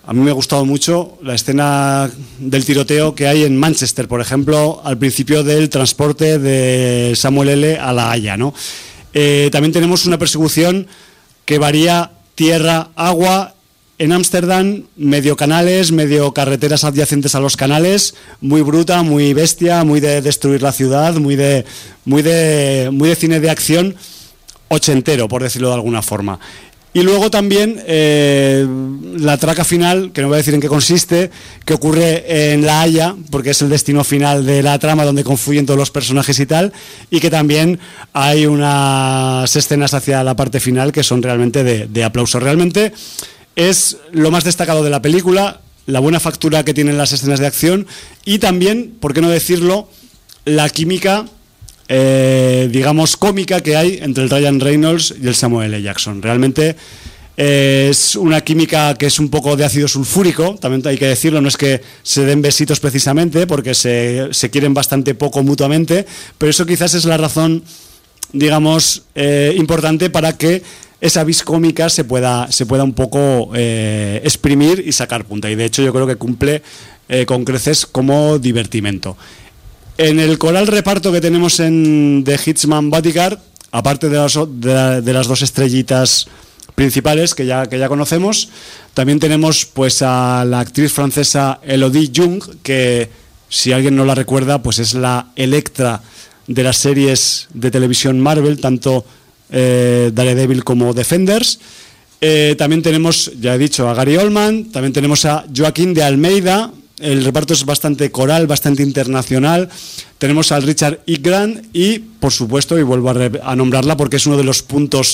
a mí me ha gustado mucho la escena del tiroteo que hay en Manchester, por ejemplo, al principio del transporte de Samuel L. a La Haya, ¿no? Eh, también tenemos una persecución que varía tierra, agua. En Ámsterdam, medio canales, medio carreteras adyacentes a los canales, muy bruta, muy bestia, muy de destruir la ciudad, muy de, muy de, muy de cine de acción ochentero, por decirlo de alguna forma. Y luego también eh, la traca final, que no voy a decir en qué consiste, que ocurre en La Haya, porque es el destino final de la trama donde confluyen todos los personajes y tal, y que también hay unas escenas hacia la parte final que son realmente de, de aplauso. Realmente es lo más destacado de la película, la buena factura que tienen las escenas de acción y también, por qué no decirlo, la química, eh, digamos, cómica que hay entre el Ryan Reynolds y el Samuel L. Jackson. Realmente eh, es una química que es un poco de ácido sulfúrico, también hay que decirlo, no es que se den besitos precisamente, porque se, se quieren bastante poco mutuamente, pero eso quizás es la razón, digamos, eh, importante para que esa vis cómica se pueda, se pueda un poco eh, exprimir y sacar punta. Y de hecho yo creo que cumple eh, con creces como divertimento. En el coral reparto que tenemos en The Hitchman Bodyguard, aparte de las, de, la, de las dos estrellitas principales que ya, que ya conocemos, también tenemos pues a la actriz francesa Elodie Yung, que si alguien no la recuerda, pues es la Electra de las series de televisión Marvel, tanto Eh, Daredevil como Defenders. Eh, también tenemos, ya he dicho, a Gary Oldman, también tenemos a Joaquín de Almeida. El reparto es bastante coral, bastante internacional. Tenemos al Richard E. Grant y, por supuesto, y vuelvo a, re- a nombrarla porque es uno de los puntos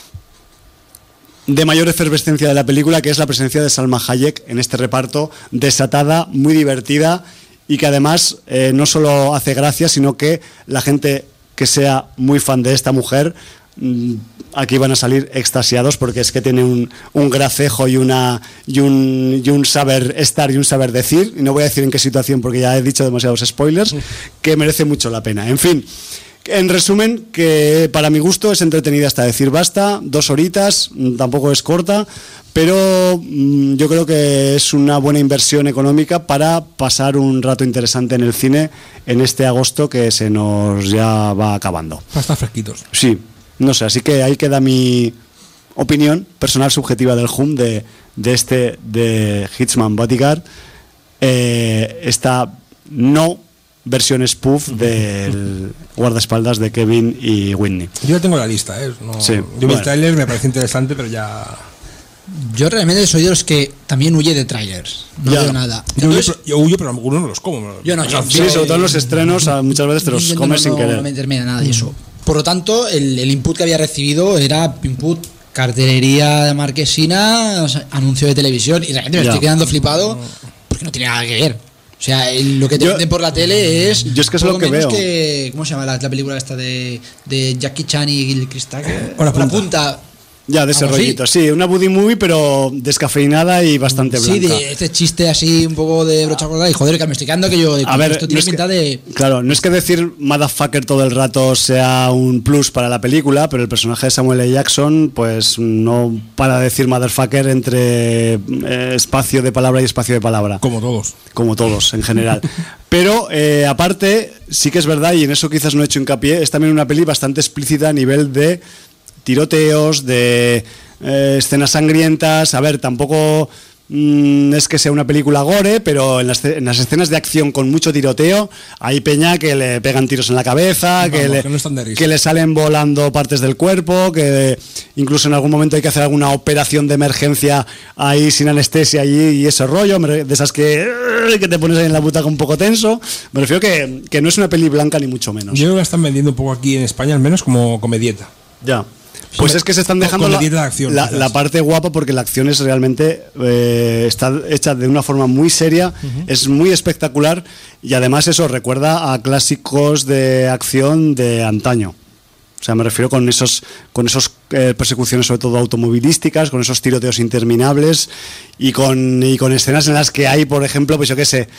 de mayor efervescencia de la película, que es la presencia de Salma Hayek en este reparto, desatada, muy divertida y que además eh, no solo hace gracia, sino que la gente que sea muy fan de esta mujer aquí van a salir extasiados porque es que tiene un, un gracejo y una y un, y un saber estar y un saber decir, y no voy a decir en qué situación porque ya he dicho demasiados spoilers, que merece mucho la pena. En fin, en resumen, que para mi gusto es entretenida hasta decir basta, dos horitas, tampoco es corta, pero mmm, yo creo que es una buena inversión económica para pasar un rato interesante en el cine en este agosto que se nos ya va acabando. Para estar fresquitos. Sí. No sé, así que ahí queda mi opinión personal subjetiva del Hum de, de este de Hitchman Bodyguard, eh, esta no versión spoof del guardaespaldas de Kevin y Whitney. Yo ya tengo la lista, ¿eh? No, sí, yo vi bueno. el tráiler, me parece interesante, pero ya... Yo realmente soy de los que también huye de trailers, no Ya. veo nada. Yo, Entonces, huyo, pero, yo huyo, pero algunos no los como. Yo no, O sea, yo- Sí, yo- sobre todo en los estrenos, a- muchas veces te los intento comes no, sin querer. no meterme en nada de eso. Por lo tanto, el, el input que había recibido era input cartelería de marquesina, o sea, anuncio de televisión, y realmente me Ya. estoy quedando flipado porque no tiene nada que ver. O sea, el- lo que te Yo- venden por la tele es. yo es que es poco lo que menos veo. que- ¿Cómo se llama la, la película esta de, de Jackie Chan y Chris Tucker? Hora Hora punta. punta. Ya, de ese Algo así. rollito, sí, una buddy movie pero descafeinada y bastante Sí, blanca. de este chiste así un poco de brocha gorda. Y joder, que me estoy quedando que yo. De, A ver, esto no tiene es que- pinta de. claro, no es que decir motherfucker todo el rato sea un plus para la película, pero el personaje de Samuel L. Jackson pues no para de decir motherfucker entre eh, espacio de palabra y espacio de palabra, Como todos. como todos en general. Pero eh, aparte, sí que es verdad, y en eso quizás no he hecho hincapié, es también una peli bastante explícita a nivel de tiroteos, de eh, escenas sangrientas. A ver, tampoco mm, es que sea una película gore, pero en las, en las escenas de acción con mucho tiroteo hay peña que le pegan tiros en la cabeza, Vamos, que, le, que no están de risa. que le salen volando partes del cuerpo, que incluso en algún momento hay que hacer alguna operación de emergencia ahí sin anestesia y, y ese rollo, me re- de esas que, que te pones ahí en la butaca un poco tenso. Me refiero que, que no es una peli blanca ni mucho menos. Yo creo que la están vendiendo un poco aquí en España, al menos como comedieta. Ya. Pues Come- es que se están co- dejando la, comedieta de acción, la, quizás. la parte guapa, porque la acción es realmente eh, está hecha de una forma muy seria, es muy espectacular y además eso recuerda a clásicos de acción de antaño. O sea, me refiero con esos con esos eh, persecuciones sobre todo automovilísticas, con esos tiroteos interminables y con y con escenas en las que hay, por ejemplo, pues yo qué sé,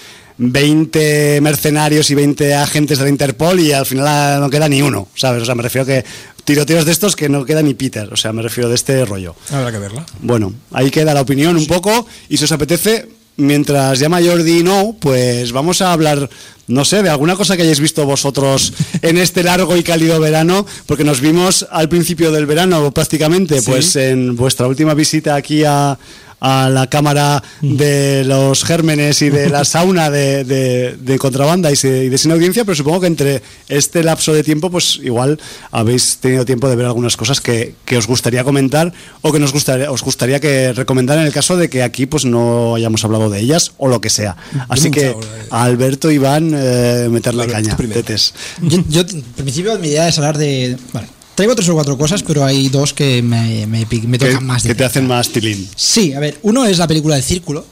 veinte mercenarios y veinte agentes de la Interpol y al final no queda ni uno, ¿sabes? O sea, me refiero que tiroteos de estos que no queda ni Peter, o sea, me refiero de este rollo. Habrá que verla. Bueno, ahí queda la opinión un poco, y si os apetece, mientras llama Jordi No, pues vamos a hablar, no sé, de alguna cosa que hayáis visto vosotros en este largo y cálido verano, porque nos vimos al principio del verano prácticamente, ¿sí? Pues en vuestra última visita aquí a, a la cámara de los gérmenes y de la sauna de, de, de contrabanda y, se, y de sin audiencia, pero supongo que entre este lapso de tiempo, pues igual habéis tenido tiempo de ver algunas cosas que, que os gustaría comentar o que nos gustaría, os gustaría que recomendar en el caso de que aquí pues no hayamos hablado de ellas o lo que sea. Así que a Alberto y Iván eh, meterle caña, tetes. Yo, yo, en principio mi idea es hablar de... Vale. Traigo tres o cuatro cosas, pero hay dos que me, me, me tocan que, más. De que te hacen más tilín. Sí, a ver, uno es la película El Círculo.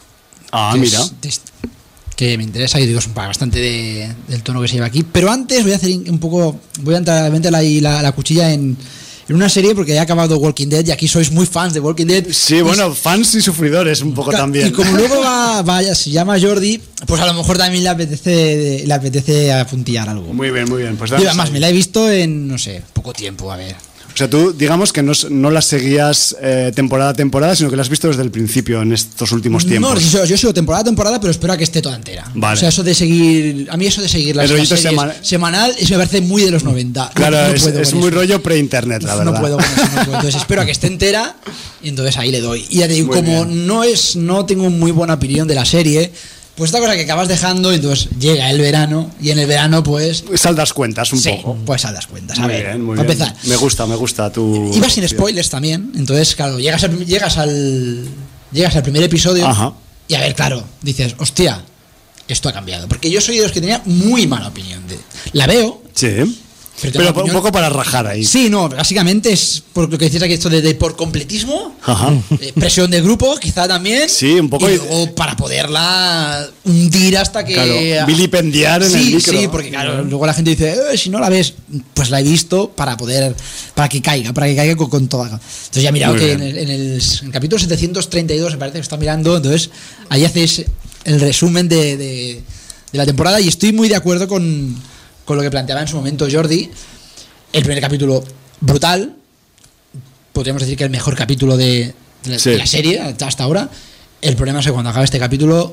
Ah, que mira. Es, que me interesa y digo, es bastante de, del tono que se lleva aquí. Pero antes voy a hacer un poco, voy a entrar a meter ahí la, la cuchilla en, en una serie porque he acabado Walking Dead y aquí sois muy fans de Walking Dead. Sí, bueno, fans y sufridores un poco también. Y como luego va, vaya, se llama Jordi, pues a lo mejor también le apetece, le apetece apuntillar algo. Muy bien, muy bien. Pues y además ahí. Me la he visto en, no sé, poco tiempo, a ver. O sea, tú, digamos que no, no las seguías eh, temporada a temporada, sino que las has visto desde el principio, en estos últimos tiempos. No, yo, yo sigo temporada a temporada, pero espero a que esté toda entera. Vale. O sea, eso de seguir... A mí eso de seguir las, las series seman... semanal, eso me parece muy de los noventa. Claro, no, no es, es muy rollo pre-internet, la verdad. No puedo con eso, no puedo. Entonces espero a que esté entera y entonces ahí le doy. Y ya te digo, muy como bien. no es no tengo muy buena opinión de la serie... Pues esta cosa que acabas dejando, entonces llega el verano y en el verano pues... Saldas cuentas un sí, poco. Pues saldas cuentas, a muy ver, bien, muy para bien. empezar. Me gusta, me gusta tu... Iba sin spoilers también, entonces claro, llegas al, llegas al, llegas al primer episodio. Ajá. Y a ver, claro, dices, hostia, esto ha cambiado. Porque yo soy de los que tenía muy mala opinión. De, la veo... Sí. Pero, pero opinión, un poco para rajar ahí. Sí, no, básicamente es por lo que decías aquí, esto de, de por completismo, eh, presión de grupo, quizá también. Sí, un poco. Y luego para poderla hundir hasta que. Claro, vilipendiar en sí, el micro. Sí, porque claro, luego la gente dice, eh, si no la ves, pues la he visto para poder. Para que caiga, para que caiga con, con toda. Entonces ya he mirado muy que en el, en, el, en el capítulo setecientos treinta y dos, me parece que está mirando, entonces ahí haces el resumen de, de, de la temporada y estoy muy de acuerdo con. con lo que planteaba en su momento Jordi. El primer capítulo brutal, podríamos decir que el mejor capítulo de, de, la, sí. de la serie hasta ahora. El problema es que cuando acaba este capítulo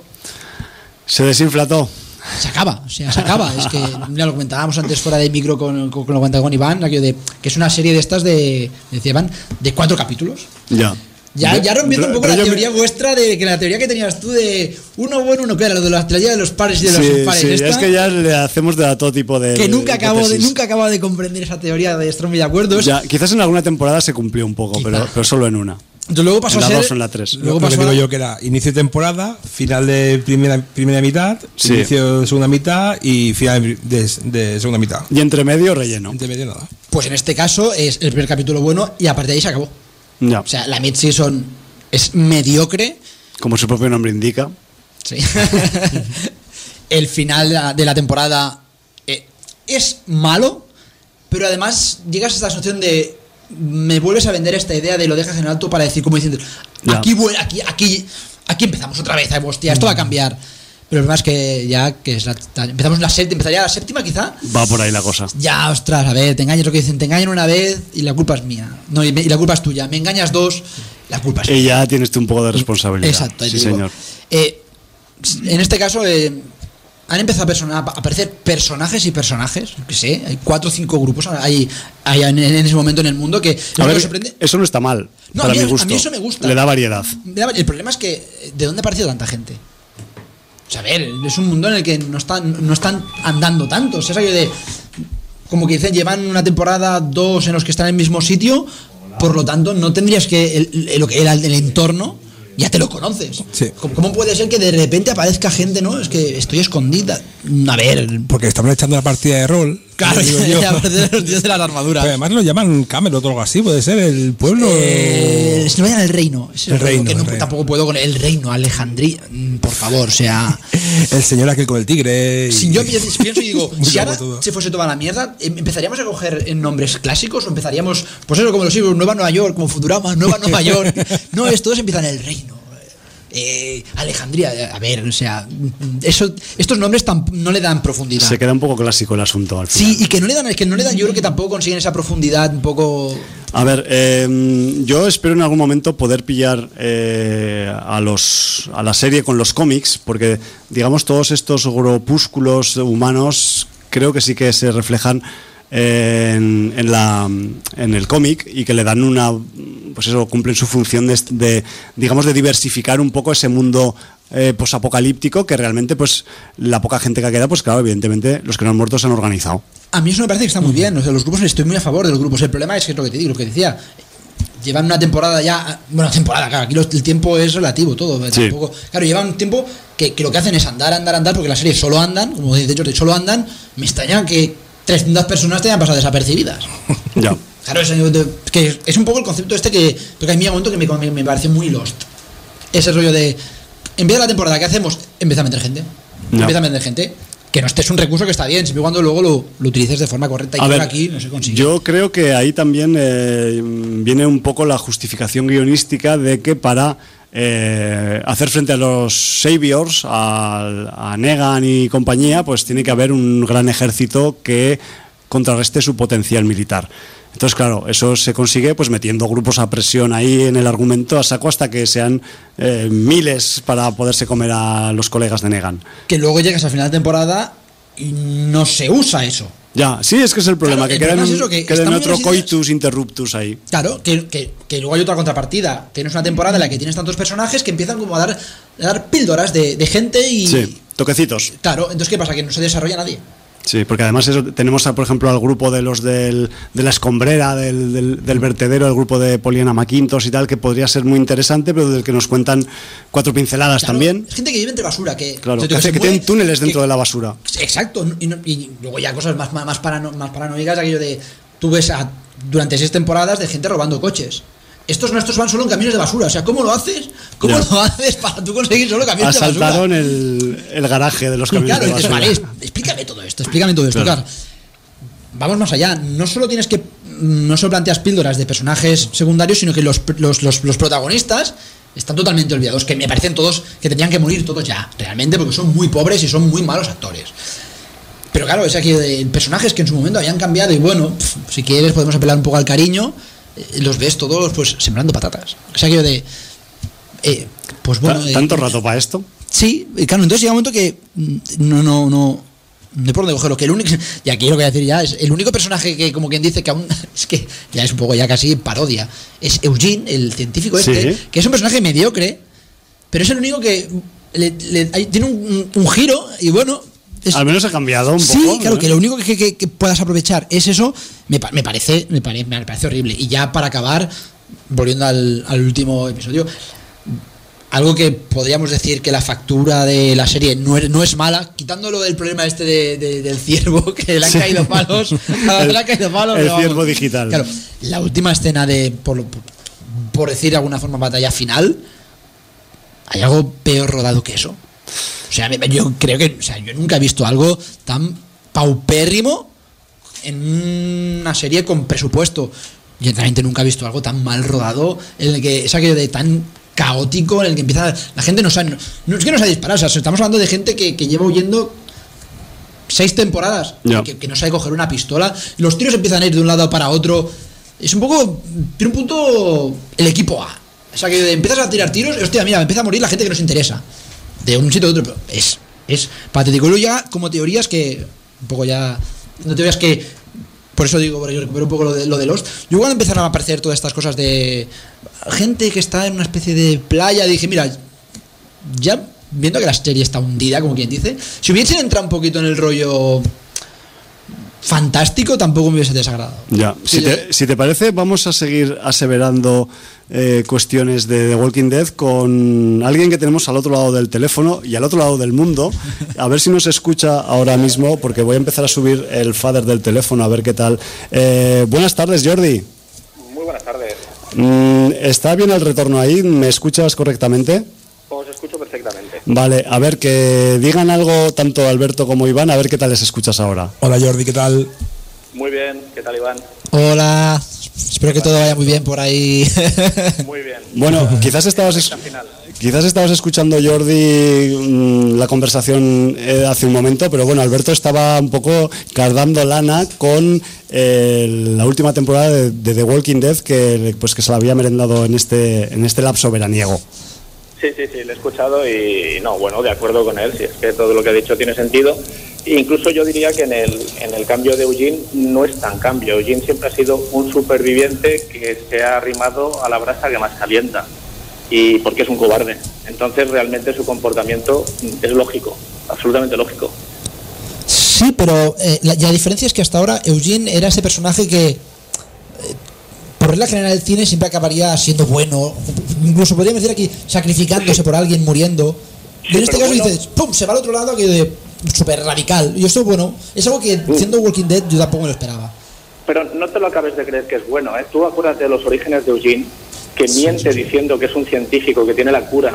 se desinfla todo. Se acaba, o sea, se acaba. Es que mira, lo comentábamos antes fuera de micro con, con, con lo que comentaba con Iván, aquello de que es una serie de estas de, decía Iván, de cuatro capítulos. Ya. Ya, ya rompiendo un poco pero la yo teoría me... vuestra de que la teoría que tenías tú de uno bueno, uno que era lo de la teoría de los pares y de sí, los impares. Sí, esta, es que ya le hacemos de todo tipo de. Que nunca de acabo de, nunca acabo de comprender esa teoría de estar muy de acuerdo. Ya, quizás en alguna temporada se cumplió un poco, pero, pero solo en una. Entonces luego pasó en a la ser. dos o en la tres. Luego pasó lo que digo yo que era inicio de temporada, final de primera, primera mitad, sí. inicio de segunda mitad y final de, de segunda mitad. Y entre medio relleno. Entre medio nada. Pues en este caso es el primer capítulo bueno y a partir de ahí se acabó. Ya. O sea, la mid-season es mediocre. Como su propio nombre indica. Sí. El final de la temporada eh, es malo, pero además llegas a esta sensación de me vuelves a vender esta idea de lo dejas en alto para decir, como diciendo, aquí, aquí, aquí, aquí empezamos otra vez, hostia, esto va a cambiar. Pero el problema es que ya que es la, empezamos la séptima, empezaría la séptima quizá. Va por ahí la cosa. Ya, ostras, a ver, te engañas, lo que dicen, te engañan una vez y la culpa es mía. No, y, me, y la culpa es tuya. Me engañas dos, la culpa es mía. Y ya tienes tú un poco de responsabilidad. Exacto, sí, señor. Eh, en este caso eh, han empezado a, persona, a aparecer personajes y personajes, que sé, hay cuatro o cinco grupos hay, hay en, en ese momento en el mundo que, a ver, que sorprende. Eso no está mal, no, para a mí, mi gusto. A mí eso me gusta. Le da variedad. El problema es que ¿de dónde ha aparecido tanta gente? O sea, a ver, es un mundo en el que no están, no están andando tantos. Es algo de, como que dicen, llevan una temporada, dos en los que están en el mismo sitio, por lo tanto no tendrías que el, el, el, el entorno ya te lo conoces. Sí. ¿Cómo puede ser que de repente aparezca gente, no? Es que estoy escondida. A ver. Porque estamos echando la partida de rol. Claro, ya, aparte de los dioses de las armaduras. Pero además lo llaman Camelot o algo así, puede ser el pueblo. Eh, se lo llaman el reino. Es el, el reino. Que no, el reino. Tampoco puedo con el reino, Alejandría. Por favor, o sea. El señor aquel con el tigre. Y... Si yo pienso y digo, si ahora se fuese toda la mierda, ¿empezaríamos a coger nombres clásicos o empezaríamos, pues eso, como los libros, Nueva Nueva York, como Futurama, Nueva Nueva York? No, es, todos empiezan el reino. eh, Alejandría, a ver, o sea, eso, estos nombres tam, no le dan profundidad. Se queda un poco clásico el asunto al final. Sí, y que no le dan, que no le dan, yo creo que tampoco consiguen esa profundidad un poco. A ver, eh, yo espero en algún momento poder pillar eh, a los a la serie con los cómics, porque digamos todos estos grupúsculos humanos creo que sí que se reflejan En, en, la, en el cómic y que le dan una, pues eso, cumplen su función de, de digamos, de diversificar un poco ese mundo eh, posapocalíptico que realmente, pues, la poca gente que queda, pues claro, evidentemente, los que no han muerto se han organizado. A mí eso me parece que está muy bien, o sea, los grupos, estoy muy a favor de los grupos. El problema es que es lo que te digo, lo que decía, llevan una temporada ya, bueno, temporada, claro, aquí el tiempo es relativo todo, sí. Tampoco, claro, llevan un tiempo que, que lo que hacen es andar, andar, andar, porque las series solo andan, como de hecho, solo andan, me extraña que trescientas personas te hayan pasado desapercibidas. Ya. Claro, es, que es un poco el concepto este que, porque hay un momento que me, me, me parece muy lost. Ese rollo de, en vez de la temporada, ¿qué hacemos? Empieza a meter gente. Ya. Empieza a meter gente. Que no esté, es un recurso que está bien, siempre y cuando luego lo, lo utilices de forma correcta. Y a ver, aquí no se consigue. Yo creo que ahí también eh, viene un poco la justificación guionística de que para Eh, hacer frente a los Saviors, a, a Negan y compañía, pues tiene que haber un gran ejército que contrarreste su potencial militar. Entonces, claro, eso se consigue pues metiendo grupos a presión ahí en el argumento a saco hasta que sean eh, miles para poderse comer a los colegas de Negan. Que luego llegas al final de temporada y no se usa eso. Ya, sí, es que es el problema, claro, que queda es que en otro coitus interruptus ahí. Claro, que, que, que luego hay otra contrapartida. Tienes una temporada en la que tienes tantos personajes que empiezan como a dar, a dar píldoras de, de gente y... Sí, toquecitos. Claro, entonces ¿qué pasa? Que no se desarrolla nadie. Sí, porque además eso, tenemos, por ejemplo, al grupo de los del, de la escombrera, del, del, del vertedero, el grupo de Poliana McIntosh y tal, que podría ser muy interesante, pero del que nos cuentan cuatro pinceladas claro, también. Es gente que vive entre basura, que, claro, que, que, hace, que tienen túneles dentro que, de la basura. Exacto, y, no, y luego ya cosas más, más, parano, más paranoicas, aquello de, tú ves a, durante seis temporadas de gente robando coches. Estos nuestros van solo en camiones de basura. O sea, ¿cómo lo haces? ¿Cómo ya. lo haces para tú conseguir solo camiones Asaltaron de basura? Asaltaron el, el garaje de los camiones claro, de basura. Dices, vale, explícame todo esto, explícame todo esto. Claro. Claro. Vamos más allá. No solo tienes que. No solo planteas píldoras de personajes secundarios, sino que los, los, los, los protagonistas están totalmente olvidados. Que me parecen todos que tendrían que morir todos ya, realmente, porque son muy pobres y son muy malos actores. Pero claro, es aquí de personajes que en su momento habían cambiado y bueno, pff, si quieres podemos apelar un poco al cariño. Los ves todos pues sembrando patatas. O sea, que de eh, pues bueno, ¿tanto eh, rato para esto? Sí, claro, entonces llega un momento que no no no no por dónde cogerlo, que el único, y aquí lo que voy a decir ya es el único personaje que como quien dice que aún es que ya es un poco ya casi parodia, es Eugene, el científico este, sí. Que es un personaje mediocre, pero es el único que le, le, hay, tiene un, un giro y bueno. Es, al menos ha cambiado un sí, poco. Sí, claro, ¿no? Que lo único que, que, que puedas aprovechar es eso, me, me, parece, me, pare, me parece horrible. Y ya para acabar, volviendo al, al último episodio, algo que podríamos decir que la factura de la serie no es, no es mala, quitándolo del problema este de, de, del ciervo, que le han sí. caído palos. el, le han caído palos el pero, ciervo vamos, digital. Claro, la última escena de, por, por, por decir de alguna forma, batalla final, ¿hay algo peor rodado que eso? O sea, yo creo que, o sea, yo nunca he visto algo tan paupérrimo en una serie con presupuesto. Yo realmente nunca he visto algo tan mal rodado, en el que es aquello de tan caótico, en el que empieza la gente no sabe, no, no es que no sabe disparar, o sea, estamos hablando de gente que, que lleva huyendo seis temporadas, yeah. que, que no sabe coger una pistola, los tiros empiezan a ir de un lado para otro, es un poco, tiene un punto el equipo A, o sea, que empiezas a tirar tiros, hostia, mira, empieza a morir la gente que nos interesa. De un sitio a otro, pero es, es patético. Y luego ya, como teorías que, un poco ya, no teorías que, por eso digo, yo recupero un poco lo de, lo de Lost. Yo cuando empezaron a aparecer todas estas cosas de gente que está en una especie de playa, dije, mira, ya viendo que la serie está hundida, como quien dice, si hubiesen entrado un poquito en el rollo fantástico, tampoco me hubiese desagradado. Ya, si te, si te parece, vamos a seguir aseverando eh, cuestiones de The Walking Dead con alguien que tenemos al otro lado del teléfono y al otro lado del mundo, a ver si nos escucha ahora mismo, porque voy a empezar a subir el fader del teléfono, a ver qué tal. Eh, buenas tardes, Jordi. Muy buenas tardes. Mm, ¿está bien el retorno ahí? ¿Me escuchas correctamente? Os escucho perfectamente. Vale, a ver, que digan algo tanto Alberto como Iván, a ver qué tal les escuchas ahora. Hola Jordi, ¿qué tal? Muy bien, ¿qué tal Iván? Hola, espero que todo vaya muy bien por ahí. Muy bien. Bueno, quizás estabas, es... Quizás estabas escuchando, Jordi, la conversación hace un momento, pero bueno, Alberto estaba un poco cardando lana con eh, la última temporada de, de The Walking Dead que, pues, que se la había merendado en este, en este lapso veraniego. Sí, sí, sí, lo he escuchado y no, bueno, de acuerdo con él, si es que todo lo que ha dicho tiene sentido. Incluso yo diría que en el, en el cambio de Eugene no es tan cambio. Eugene siempre ha sido un superviviente que se ha arrimado a la brasa que más calienta, y porque es un cobarde. Entonces realmente su comportamiento es lógico, absolutamente lógico. Sí, pero eh, la, la diferencia es que hasta ahora Eugene era ese personaje que, eh, por regla general del cine, siempre acabaría siendo bueno, incluso podríamos decir aquí, sacrificándose por alguien, muriendo. Sí, y en este caso bueno, dices, ¡pum!, se va al otro lado, que de súper radical. Y esto, bueno, es algo que siendo Walking Dead yo tampoco me lo esperaba. Pero no te lo acabes de creer que es bueno, ¿eh? Tú acuérdate de los orígenes de Eugene, que miente sí, sí, sí. diciendo que es un científico que tiene la cura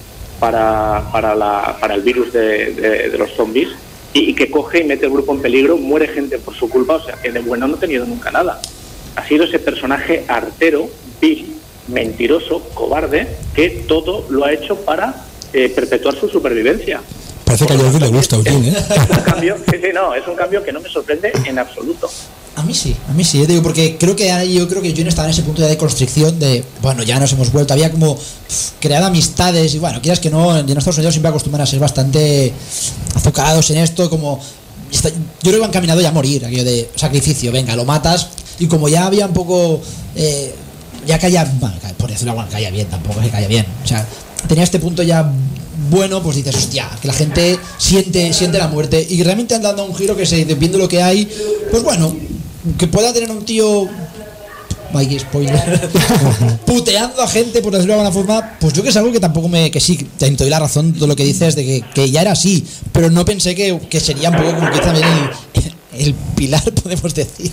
para, para, la, para el virus de, de, de los zombies, y, y que coge y mete el grupo en peligro, muere gente por su culpa, o sea que de bueno no ha tenido nunca nada. Ha sido ese personaje artero, vil, mentiroso, cobarde, que todo lo ha hecho para eh, perpetuar su supervivencia. Parece que a Jordi le gusta Eugene, ¿eh? Es un cambio, sí, sí, no, es un cambio que no me sorprende en absoluto. A mí sí, a mí sí, yo digo, porque creo que yo creo que Eugene estaba en ese punto de constricción de, bueno, ya nos hemos vuelto, había como pff, creado amistades y bueno, quieras que no, en Estados Unidos siempre acostumbran a ser bastante azucarados en esto, como está, yo creo que han caminado ya a morir, aquello de sacrificio, venga, lo matas, y como ya había un poco, eh, ya caía, bueno, por decirlo bueno, caía bien, tampoco se caía bien, o sea, tenía este punto ya bueno, pues dices, hostia, que la gente siente siente la muerte, y realmente han dado un giro que se, viendo lo que hay, pues bueno, que pueda tener un tío, Mikey, spoiler, puteando a gente, por decirlo de alguna forma, pues yo que es algo que tampoco me, que sí, te doy la razón todo lo que dices de que, que ya era así, pero no pensé que, que sería un poco como que también el, el pilar, podemos decir.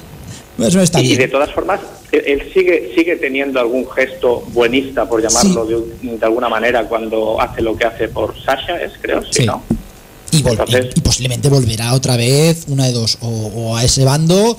Eso está y bien. De todas formas, él sigue sigue teniendo algún gesto buenista, por llamarlo sí. de, de alguna manera, cuando hace lo que hace por Sasha, es creo, sí, sí. ¿no? Y, vol- Entonces, y, y posiblemente volverá otra vez, una de dos, o, o a ese bando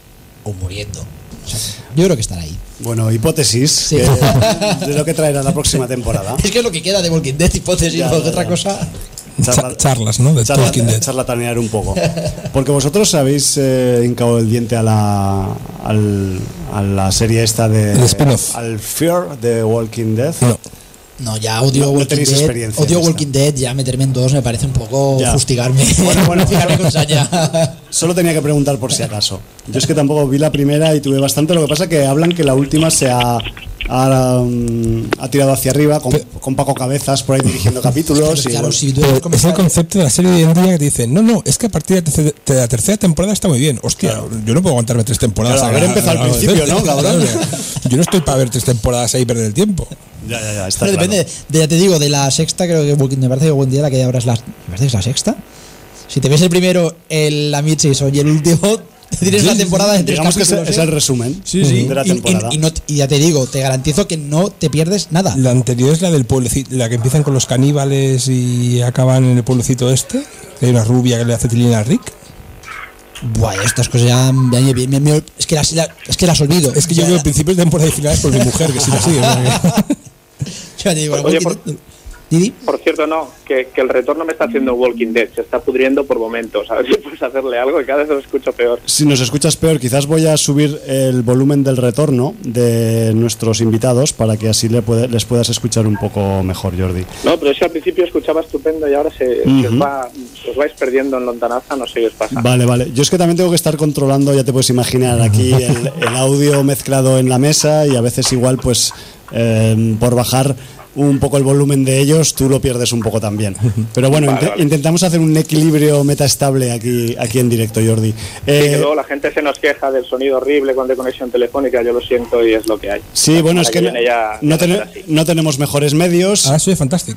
o muriendo. O sea, yo creo que estará ahí. Bueno, hipótesis sí. que, de lo que traerá la próxima temporada. Es que es lo que queda de Walking Dead, hipótesis, ya, porque ya, otra ya. cosa... Charla, charlas, ¿no? De charla, Walking Dead. Charlatanear un poco. Porque vosotros habéis eh, hincado el diente a la, al, a la serie esta de... El spin-off. Al Fear de Walking Dead. No. No, ya odio no, Walking no Dead. Odio Walking Dead, ya meterme en dos me parece un poco ya. fustigarme. Bueno, bueno, fustigarme con saña. Solo tenía que preguntar por si acaso. Yo es que tampoco vi la primera y tuve bastante. Lo que pasa que hablan que la última se ha, ha, um, ha tirado hacia arriba con, con Paco Cabezas por ahí dirigiendo capítulos. Pero, y, claro, bueno. si tú es el concepto de la serie de hoy en día que te dicen, no, no, es que a partir de, tercer, de la tercera temporada está muy bien. Hostia, claro. Yo no puedo aguantarme tres temporadas. Claro, a haber empezado al principio, ¿no, cabrón? Yo no estoy para ver tres temporadas ahí y perder el tiempo. Ya, ya, ya, está Pero claro. depende, de, ya te digo, de la sexta, creo que me parece que buen día la que ahora es la, me parece que es la sexta. Si te ves el primero, el, la mid-season y el último, te tienes sí, la temporada de tres digamos capítulos. Que es, ¿eh? Es el resumen sí, sí. de la y, temporada. Y, y, no, y ya te digo, te garantizo que no te pierdes nada. La anterior es la del pueblecito, la que empiezan con los caníbales y acaban en el pueblecito este. Que hay una rubia que le hace tilín a Rick. Buah, estas cosas ya me, me, me, me, es que las, la, es que las olvido. Es que yo veo principios de temporada y finales por mi mujer, que sigue así. Yo te digo, Oye, por, por cierto, no, que, que el retorno me está haciendo Walking Dead, se está pudriendo por momentos. A ver si puedes hacerle algo, que cada vez lo escucho peor. Si nos escuchas peor, quizás voy a subir el volumen del retorno de nuestros invitados para que así le puede, les puedas escuchar un poco mejor, Jordi. No, pero es que al principio escuchaba estupendo y ahora se, uh-huh. se os, va, os vais perdiendo en lontananza, no sé qué os pasa. Vale, vale. Yo es que también tengo que estar controlando, ya te puedes imaginar, aquí el, el audio mezclado en la mesa y a veces igual, pues, eh, por bajar un poco el volumen de ellos, tú lo pierdes un poco también. Pero bueno, vale, int- vale. intentamos hacer un equilibrio metaestable aquí, aquí en directo, Jordi. Eh, sí, que luego la gente se nos queja del sonido horrible cuando hay conexión telefónica, yo lo siento y es lo que hay. Sí, bueno, es que, no, ya, no, ten- no tenemos mejores medios. Ahora soy fantástico, ¿eh?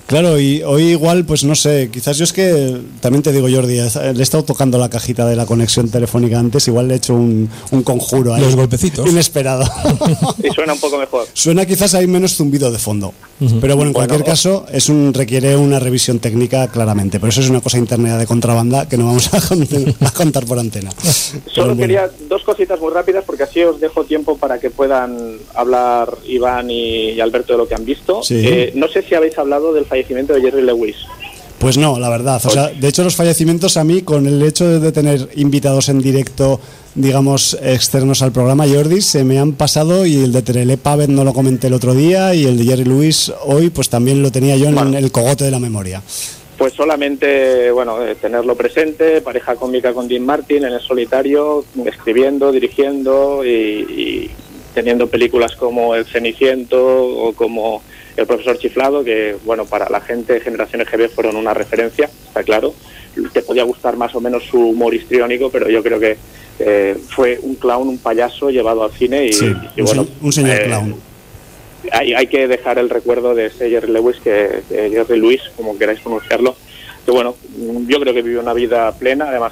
Claro, y hoy igual, pues no sé, quizás yo es que, también te digo, Jordi, le he estado tocando la cajita de la conexión telefónica antes, igual le he hecho un, un conjuro ahí. Los golpecitos. Inesperado. Y suena un poco mejor. Suena quizás hay menos zumbido de fondo. Uh-huh. Pero bueno, en cualquier bueno, caso, es un requiere una revisión técnica claramente. Pero eso es una cosa interna de contrabanda que no vamos a, a contar por antena. Solo bueno. quería dos cositas muy rápidas porque así os dejo tiempo para que puedan hablar Iván y, y Alberto de lo que han visto. Sí. Eh, no sé si habéis hablado del fallecimiento de Jerry Lewis. Pues no, la verdad. O sea, de hecho, los fallecimientos a mí, con el hecho de tener invitados en directo, digamos, externos al programa, Jordi, se me han pasado, y el de Terele Pavet no lo comenté el otro día, y el de Jerry Lewis hoy, pues también lo tenía yo en bueno. el cogote de la memoria. Pues solamente, bueno, tenerlo presente, pareja cómica con Dean Martin en El Solitario, escribiendo, dirigiendo y, y teniendo películas como El Ceniciento o como El Profesor Chiflado, que, bueno, para la gente de Generación E G B fueron una referencia, está claro. Te podía gustar más o menos su humor histriónico, pero yo creo que eh, fue un clown, un payaso llevado al cine y, sí, y bueno, un, un señor eh, clown. Hay, hay que dejar el recuerdo de ese Jerry Lewis, que de Jerry Lewis, como queráis pronunciarlo, que bueno, yo creo que vivió una vida plena, además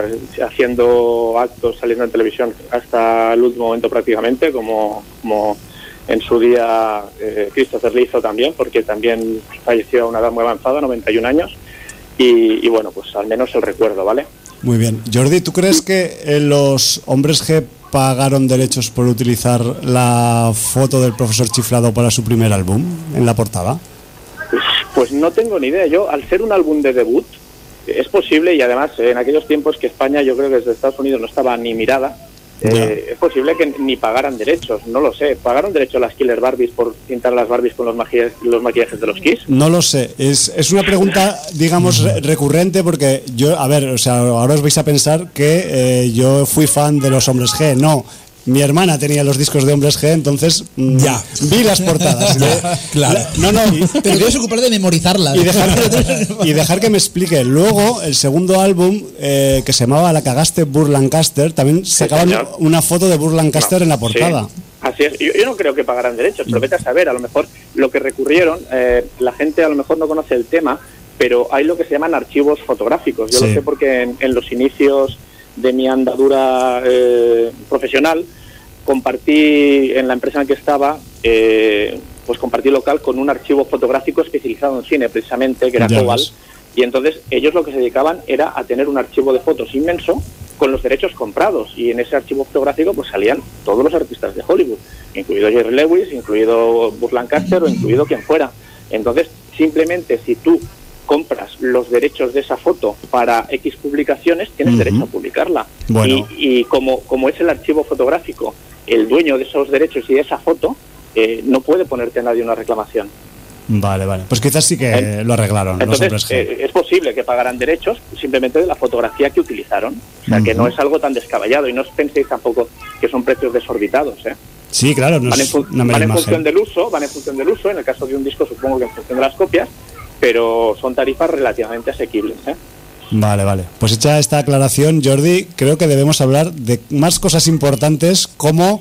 haciendo actos, saliendo en televisión hasta el último momento prácticamente, como, como en su día eh, Christopher Lee hizo también, porque también falleció a una edad muy avanzada, noventa y un años, y, y bueno, pues al menos el recuerdo, ¿vale? Muy bien. Jordi, ¿tú crees que eh, los hombres G pagaron derechos por utilizar la foto del Profesor Chiflado para su primer álbum en la portada? Pues, pues no tengo ni idea. Yo, al ser un álbum de debut, es posible, y además en aquellos tiempos que España, yo creo que desde Estados Unidos no estaba ni mirada, eh, es posible que ni pagaran derechos, no lo sé. ¿Pagaron derechos las Killer Barbies por pintar las Barbies con los, maquillajes, los maquillajes de los Kiss? No lo sé, es, es una pregunta, digamos, re- recurrente, porque yo, a ver, o sea, ahora os vais a pensar que eh, yo fui fan de los Hombres G, no. Mi hermana tenía los discos de Hombres G, entonces mmm, ya vi las portadas. Ya, claro. No, no, y, te debes ocupar de memorizarlas. Y dejar, y dejar que me explique. Luego, el segundo álbum, eh, que se llamaba La Cagaste Burt Lancaster, también sacaban sí, una foto de Burt Lancaster no, en la portada. Sí. Así es. Yo, yo no creo que pagaran derechos, pero vete a saber, a lo mejor lo que recurrieron, eh, la gente a lo mejor no conoce el tema, pero hay lo que se llaman archivos fotográficos. Yo sí. lo sé porque en, en los inicios de mi andadura eh, profesional, compartí en la empresa en la que estaba, eh, pues compartí local con un archivo fotográfico especializado en cine, precisamente, que era Cobal, y entonces ellos lo que se dedicaban era a tener un archivo de fotos inmenso con los derechos comprados, y en ese archivo fotográfico pues salían todos los artistas de Hollywood, incluido Jerry Lewis, incluido Burt Lancaster o incluido quien fuera. Entonces, simplemente si tú compras los derechos de esa foto para X publicaciones, tienes uh-huh. derecho a publicarla. Bueno. Y, y como, como es el archivo fotográfico el dueño de esos derechos y de esa foto, eh, no puede ponerte a nadie una reclamación. Vale, vale. Pues quizás sí que ¿Eh? lo arreglaron. Entonces, los eh, es posible que pagaran derechos simplemente de la fotografía que utilizaron. O sea, uh-huh. que no es algo tan descabellado, y no os penséis tampoco que son precios desorbitados, ¿eh? Sí, claro. No van en, fu- van en función del uso, van en función del uso. En el caso de un disco, supongo que en función de las copias, pero son tarifas relativamente asequibles, ¿eh? Vale, vale. Pues hecha esta aclaración, Jordi, creo que debemos hablar de más cosas importantes, como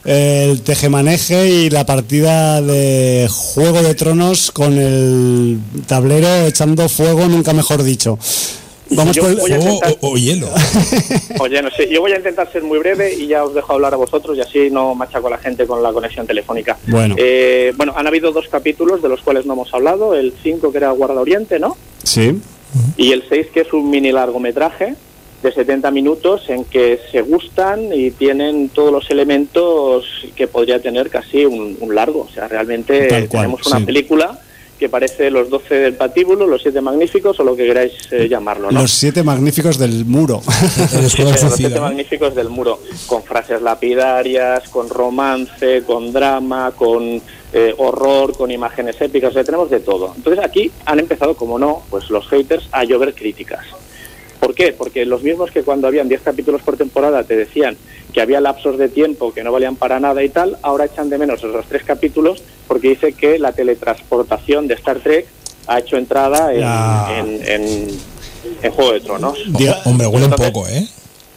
el tejemaneje y la partida de Juego de Tronos con el tablero echando fuego, nunca mejor dicho. Vamos por el... intentar... o, o, o hielo. Oye, no sé, yo voy a intentar ser muy breve y ya os dejo hablar a vosotros, y así no machaco a la gente con la conexión telefónica. Bueno, eh, bueno, han habido dos capítulos de los cuales no hemos hablado, el cinco, que era Guarda Oriente, ¿no? Sí. Y el seis, que es un mini largometraje de setenta minutos en que se gustan y tienen todos los elementos que podría tener casi un, un largo. O sea, realmente Tal cual, tenemos una sí. película que parece Los doce del patíbulo, Los siete magníficos, o lo que queráis eh, llamarlo, ¿no? Los siete magníficos del muro. Los siete magníficos del muro, con frases lapidarias, con romance, con drama, con eh, horror, con imágenes épicas, o sea, tenemos de todo. Entonces aquí han empezado, como no, pues los haters a llover críticas. ¿Por qué? Porque los mismos que cuando habían diez capítulos por temporada te decían que había lapsos de tiempo que no valían para nada y tal, ahora echan de menos esos tres capítulos porque dice que la teletransportación de Star Trek ha hecho entrada en, en, en, en Juego de Tronos. Diga, hombre, huele Entonces, un poco, ¿eh?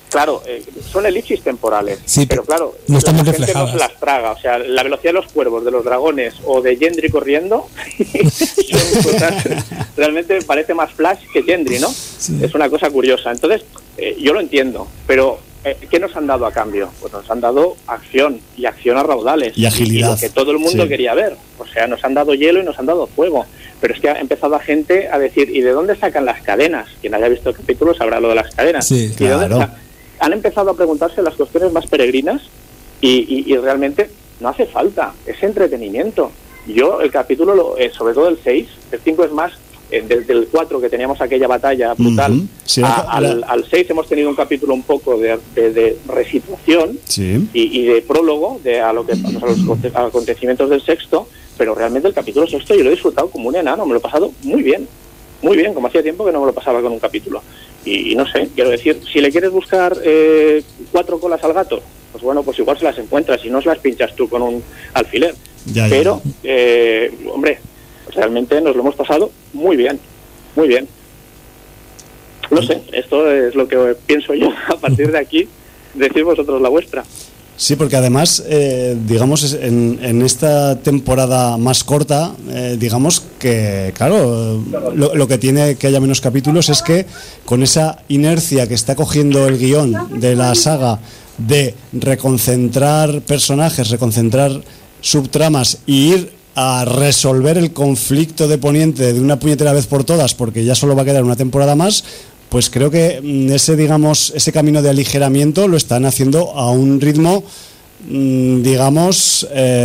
Claro, eh, son elipsis temporales, sí, pero claro, no están la muy gente no se las traga. O sea, la velocidad de los cuervos, de los dragones o de Gendry corriendo, son cosas, realmente parece más Flash que Gendry, ¿no? Sí. Es una cosa curiosa. Entonces, eh, yo lo entiendo, pero eh, ¿qué nos han dado a cambio? Pues nos han dado acción, y acción a raudales. Y agilidad. Y lo que todo el mundo sí. quería ver. O sea, nos han dado hielo y nos han dado fuego. Pero es que ha empezado a gente a decir, ¿y de dónde sacan las cadenas? Quien haya visto el capítulo sabrá lo de las cadenas. Sí, ¿Y de dónde claro. sa- han empezado a preguntarse las cuestiones más peregrinas y, y, y realmente no hace falta, es entretenimiento. Yo el capítulo, lo, eh, sobre todo el seis, el cinco es más, eh, desde el cuatro que teníamos aquella batalla brutal, uh-huh. sí, a, al, al seis hemos tenido un capítulo un poco de, de, de resituación sí. y, y de prólogo de, a, lo que, a los acontecimientos del sexto, pero realmente el capítulo sexto yo lo he disfrutado como un enano, me lo he pasado muy bien, muy bien, como hacía tiempo que no me lo pasaba con un capítulo. Y, y no sé, quiero decir, si le quieres buscar eh, cuatro colas al gato, pues bueno, pues igual se las encuentras y no se las pinchas tú con un alfiler. Ya, ya. Pero, eh, hombre, realmente nos lo hemos pasado muy bien, muy bien. No sé, esto es lo que pienso yo. A partir de aquí, decid vosotros la vuestra. Sí, porque además, eh, digamos, en, en esta temporada más corta, eh, digamos que, claro, lo, lo que tiene que haya menos capítulos es que con esa inercia que está cogiendo el guión de la saga de reconcentrar personajes, reconcentrar subtramas y ir a resolver el conflicto de Poniente de una puñetera vez por todas, porque ya solo va a quedar una temporada más, pues creo que ese, digamos, ese camino de aligeramiento lo están haciendo a un ritmo, digamos,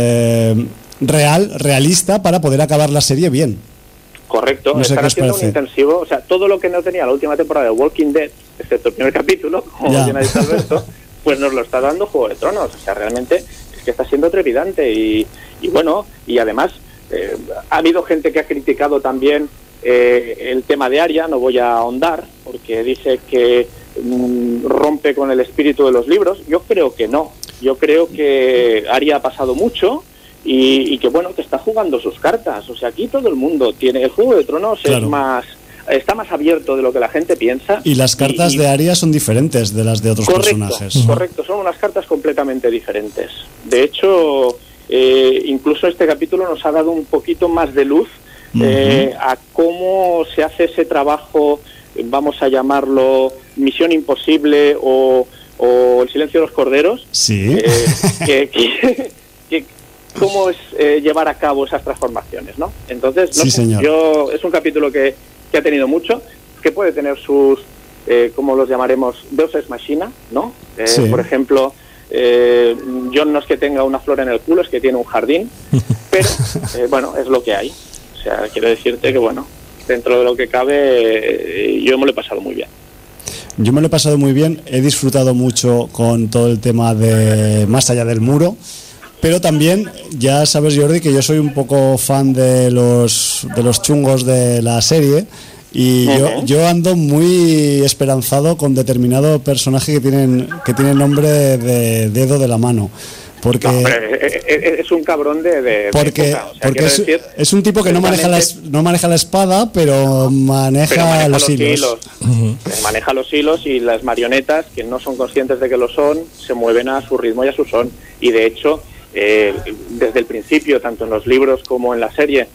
eh, real, realista, para poder acabar la serie bien. Correcto, no sé están qué os haciendo parece. un intensivo, o sea, todo lo que no tenía la última temporada de Walking Dead, excepto el primer capítulo, como Ya. bien ha dicho Alberto, pues nos lo está dando Juego de Tronos. O sea, realmente es que está siendo trepidante y, y bueno, y además eh, ha habido gente que ha criticado también eh, el tema de Arya, no voy a ahondar, porque dice que mm, rompe con el espíritu de los libros. Yo creo que no, yo creo que Arya ha pasado mucho y, y que bueno, que está jugando sus cartas. O sea, aquí todo el mundo tiene, el Juego de Tronos Claro. es más, está más abierto de lo que la gente piensa. Y las cartas y- de Arya son diferentes de las de otros correcto, personajes. correcto, son unas cartas completamente diferentes. De hecho, eh, incluso este capítulo nos ha dado un poquito más de luz eh, a cómo se hace ese trabajo, vamos a llamarlo Misión Imposible o, o El Silencio de los Corderos. Sí. Eh, que, que, que cómo es eh, llevar a cabo esas transformaciones, ¿no? Entonces, no Sí, sé, señor. yo es un capítulo que, que ha tenido mucho, que puede tener sus, eh, ¿cómo los llamaremos? Deus Ex Machina, ¿no? Eh, Sí. Por ejemplo, eh, Jon no es que tenga una flor en el culo, es que tiene un jardín, pero eh, bueno, es lo que hay. O sea, quiero decirte que bueno, dentro de lo que cabe, eh, yo me lo he pasado muy bien. Yo me lo he pasado muy bien, he disfrutado mucho con todo el tema de Más allá del muro, pero también, ya sabes, Jordi, que yo soy un poco fan de los, de los chungos de la serie, y yo, Ujú. yo ando muy esperanzado con determinado personaje que tienen, que tiene nombre de dedo de la mano. Porque, No, hombre, eh, eh, es un cabrón de, de, de porque, época, o sea, porque quiero es, decir, es un tipo que no maneja, la, es- no maneja la espada, pero maneja, pero maneja los, hilos. Eh, maneja los hilos, y las marionetas, que no son conscientes de que lo son, se mueven a su ritmo y a su son. Y de hecho, eh, desde el principio, tanto en los libros como en la serie,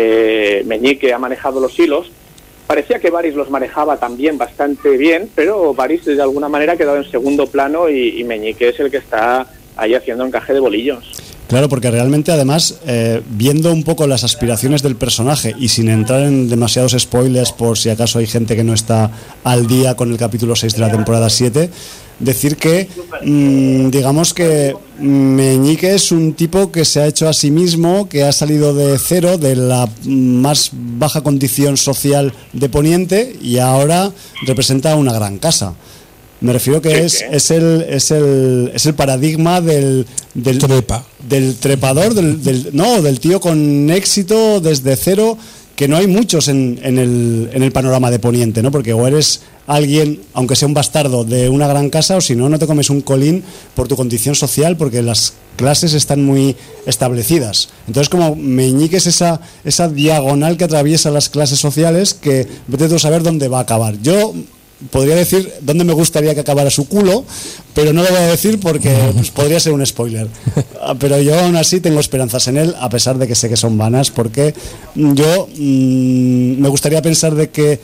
eh, Meñique ha manejado los hilos. Parecía que Varys los manejaba también bastante bien, pero Varys de alguna manera ha quedado en segundo plano y, y Meñique es el que está ahí haciendo encaje de bolillos. Claro, porque realmente, además, eh, viendo un poco las aspiraciones del personaje y sin entrar en demasiados spoilers por si acaso hay gente que no está al día con el capítulo seis de la temporada siete, decir que, mmm, digamos que Meñique es un tipo que se ha hecho a sí mismo, que ha salido de cero, de la más baja condición social de Poniente, y ahora representa una gran casa. Me refiero que Sí, es, sí. es el es el es el paradigma del del, Trepa. del trepador, del, del no, del tío con éxito desde cero, que no hay muchos en, en el en el panorama de Poniente, ¿no? Porque o eres alguien, aunque sea un bastardo, de una gran casa, o si no, no te comes un colín por tu condición social, porque las clases están muy establecidas. Entonces, como Meñique es esa esa diagonal que atraviesa las clases sociales, que vete tú a saber dónde va a acabar. Yo podría decir dónde me gustaría que acabara su culo, pero no lo voy a decir porque pues, podría ser un spoiler. Pero yo aún así tengo esperanzas en él, a pesar de que sé que son vanas, porque yo mmm, me gustaría pensar de que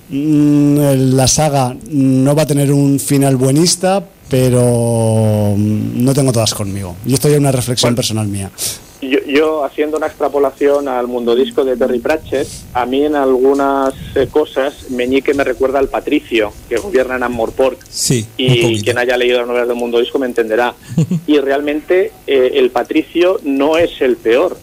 mmm, la saga no va a tener un final buenista, pero no tengo todas conmigo. Y esto ya es una reflexión bueno, personal mía. Yo, yo, haciendo una extrapolación al mundo disco de Terry Pratchett, a mí en algunas eh, cosas Meñique me recuerda al Patricio, que gobierna en Ammorpork. Sí, y quien haya leído las novelas del mundo disco me entenderá. Y realmente eh, el Patricio no es el peor,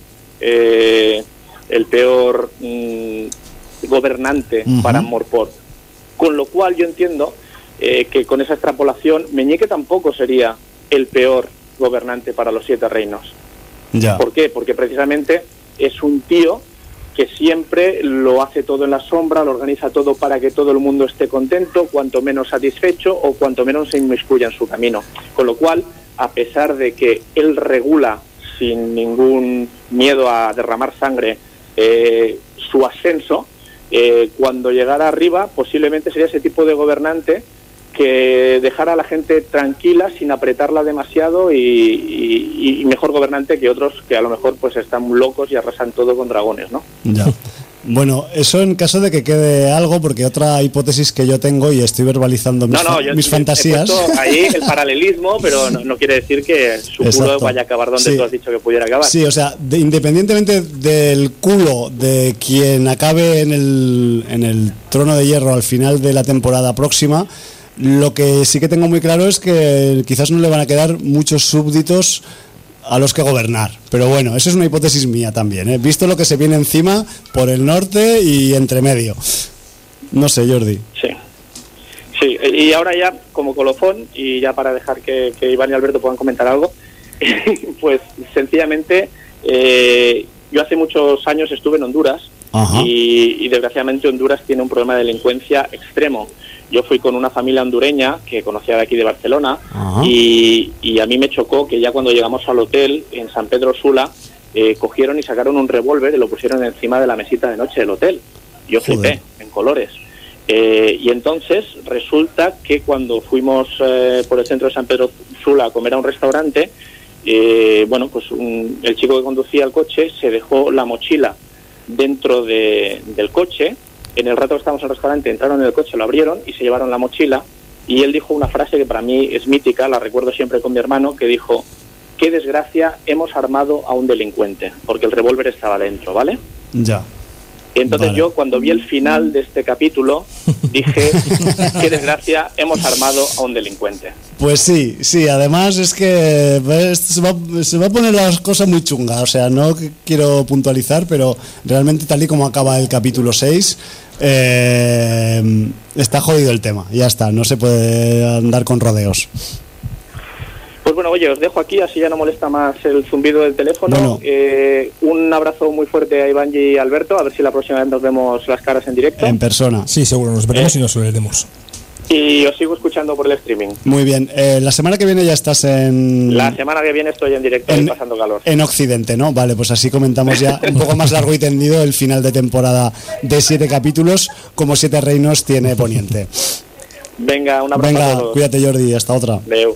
eh, el peor mmm, gobernante uh-huh. para Ammorpork. Con lo cual yo entiendo eh, que con esa extrapolación Meñique tampoco sería el peor gobernante para los Siete Reinos. Ya. ¿Por qué? Porque precisamente es un tío que siempre lo hace todo en la sombra, lo organiza todo para que todo el mundo esté contento, cuanto menos satisfecho o cuanto menos se inmiscuya en su camino. Con lo cual, a pesar de que él regula sin ningún miedo a derramar sangre eh, su ascenso, eh, cuando llegara arriba posiblemente sería ese tipo de gobernante que dejara a la gente tranquila sin apretarla demasiado y, y, y mejor gobernante que otros que a lo mejor pues están locos y arrasan todo con dragones, ¿no? Ya. Bueno, eso en caso de que quede algo, porque otra hipótesis que yo tengo y estoy verbalizando mis, no, no, yo, mis yo, fantasías. He puesto ahí el paralelismo, pero no, no quiere decir que su Exacto. culo vaya a acabar donde sí. tú has dicho que pudiera acabar. Sí, o sea, de, independientemente del culo de quien acabe en el, en el trono de hierro al final de la temporada próxima, lo que sí que tengo muy claro es que quizás no le van a quedar muchos súbditos a los que gobernar, pero bueno, eso es una hipótesis mía también, ¿eh? Visto lo que se viene encima por el norte y entre medio. No sé, Jordi. Sí, sí, y ahora ya como colofón y ya para dejar que, que Iván y Alberto puedan comentar algo, pues sencillamente eh, yo hace muchos años estuve en Honduras y, y desgraciadamente Honduras tiene un problema de delincuencia extremo. Yo fui con una familia hondureña que conocía de aquí de Barcelona y, y a mí me chocó que ya cuando llegamos al hotel en San Pedro Sula eh, cogieron y sacaron un revólver y lo pusieron encima de la mesita de noche del hotel. Yo flipé en colores. Eh, y entonces resulta que cuando fuimos eh, por el centro de San Pedro Sula a comer a un restaurante, eh, bueno, pues un, el chico que conducía el coche se dejó la mochila dentro de, del coche. En el rato que estábamos en el restaurante, entraron en el coche, lo abrieron y se llevaron la mochila. Y él dijo una frase que para mí es mítica, la recuerdo siempre con mi hermano, que dijo: qué desgracia, hemos armado a un delincuente, porque el revólver estaba dentro, ¿vale? Ya. Entonces vale. yo, cuando vi el final de este capítulo, dije: qué desgracia, hemos armado a un delincuente. Pues sí, sí, además es que se va, se va a poner las cosas muy chungas, o sea, no quiero puntualizar, pero realmente tal y como acaba el capítulo seis, eh, está jodido el tema, ya está, no se puede andar con rodeos. Pues bueno, oye, os dejo aquí, así ya no molesta más el zumbido del teléfono. Bueno. Eh, un abrazo muy fuerte a Iván y Alberto, a ver si la próxima vez nos vemos las caras en directo. En persona. Sí, seguro, nos veremos eh. y nos veremos. Y os sigo escuchando por el streaming. Muy bien, eh, la semana que viene ya estás en... La semana que viene estoy en directo en, y pasando calor. En Occidente, ¿no? Vale, pues así comentamos ya un poco más largo y tendido el final de temporada de siete capítulos, como Siete Reinos tiene Poniente. Venga, un abrazo Venga, a todos. Cuídate, Jordi, hasta otra. Veo.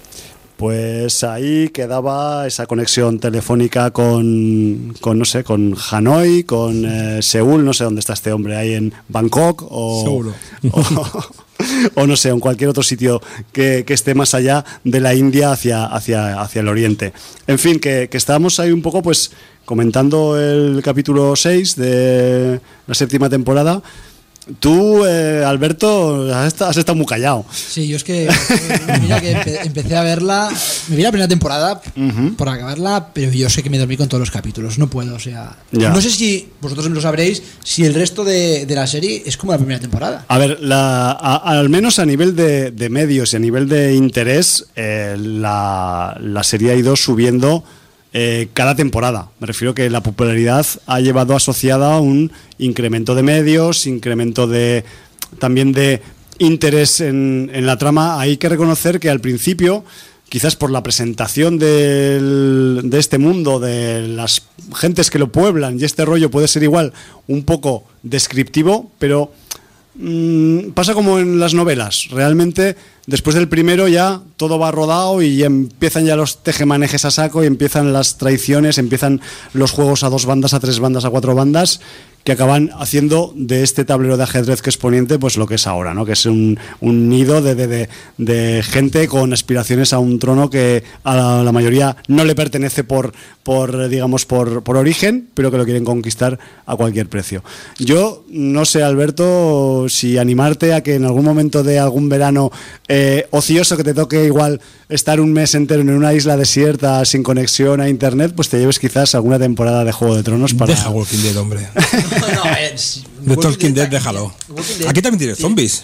Pues ahí quedaba esa conexión telefónica con, con no sé, con Hanoi, con eh, Seúl, no sé dónde está este hombre, ahí en Bangkok o, Seguro. o, o no sé, en cualquier otro sitio que, que esté más allá de la India hacia, hacia, hacia el oriente. En fin, que, que estábamos ahí un poco pues comentando el capítulo seis de la séptima temporada. Tú, eh, Alberto, has estado, has estado muy callado. Sí, yo es que, mira que empe- empecé a verla, me vi la primera temporada uh-huh. por acabarla, pero yo sé que me dormí con todos los capítulos, no puedo, o sea, ya. No sé si vosotros me lo sabréis, si el resto de, de la serie es como la primera temporada. A ver, la, a, al menos a nivel de, de medios y a nivel de interés, eh, la, la serie ha ido subiendo Eh, cada temporada. Me refiero que la popularidad ha llevado asociada un incremento de medios, incremento de también de interés en, en la trama. Hay que reconocer que al principio, quizás por la presentación del, de este mundo, de las gentes que lo pueblan y este rollo puede ser igual un poco descriptivo, pero mmm, pasa como en las novelas. Realmente, después del primero ya todo va rodado y empiezan ya los tejemanejes a saco y empiezan las traiciones, empiezan los juegos a dos bandas, a tres bandas, a cuatro bandas, que acaban haciendo de este tablero de ajedrez que es Poniente pues lo que es ahora, ¿no? Que es un, un nido de, de, de, de gente con aspiraciones a un trono que a la, la mayoría no le pertenece por, por digamos, por, por origen, pero que lo quieren conquistar a cualquier precio. Yo no sé, Alberto, si animarte a que en algún momento de algún verano eh, ocioso que te toque igual estar un mes entero en una isla desierta sin conexión a internet, pues te lleves quizás alguna temporada de Juego de Tronos para... Deja Walking Dead, hombre. No, es, de Talking Dead, déjalo. Dead. Aquí también tiene zombies.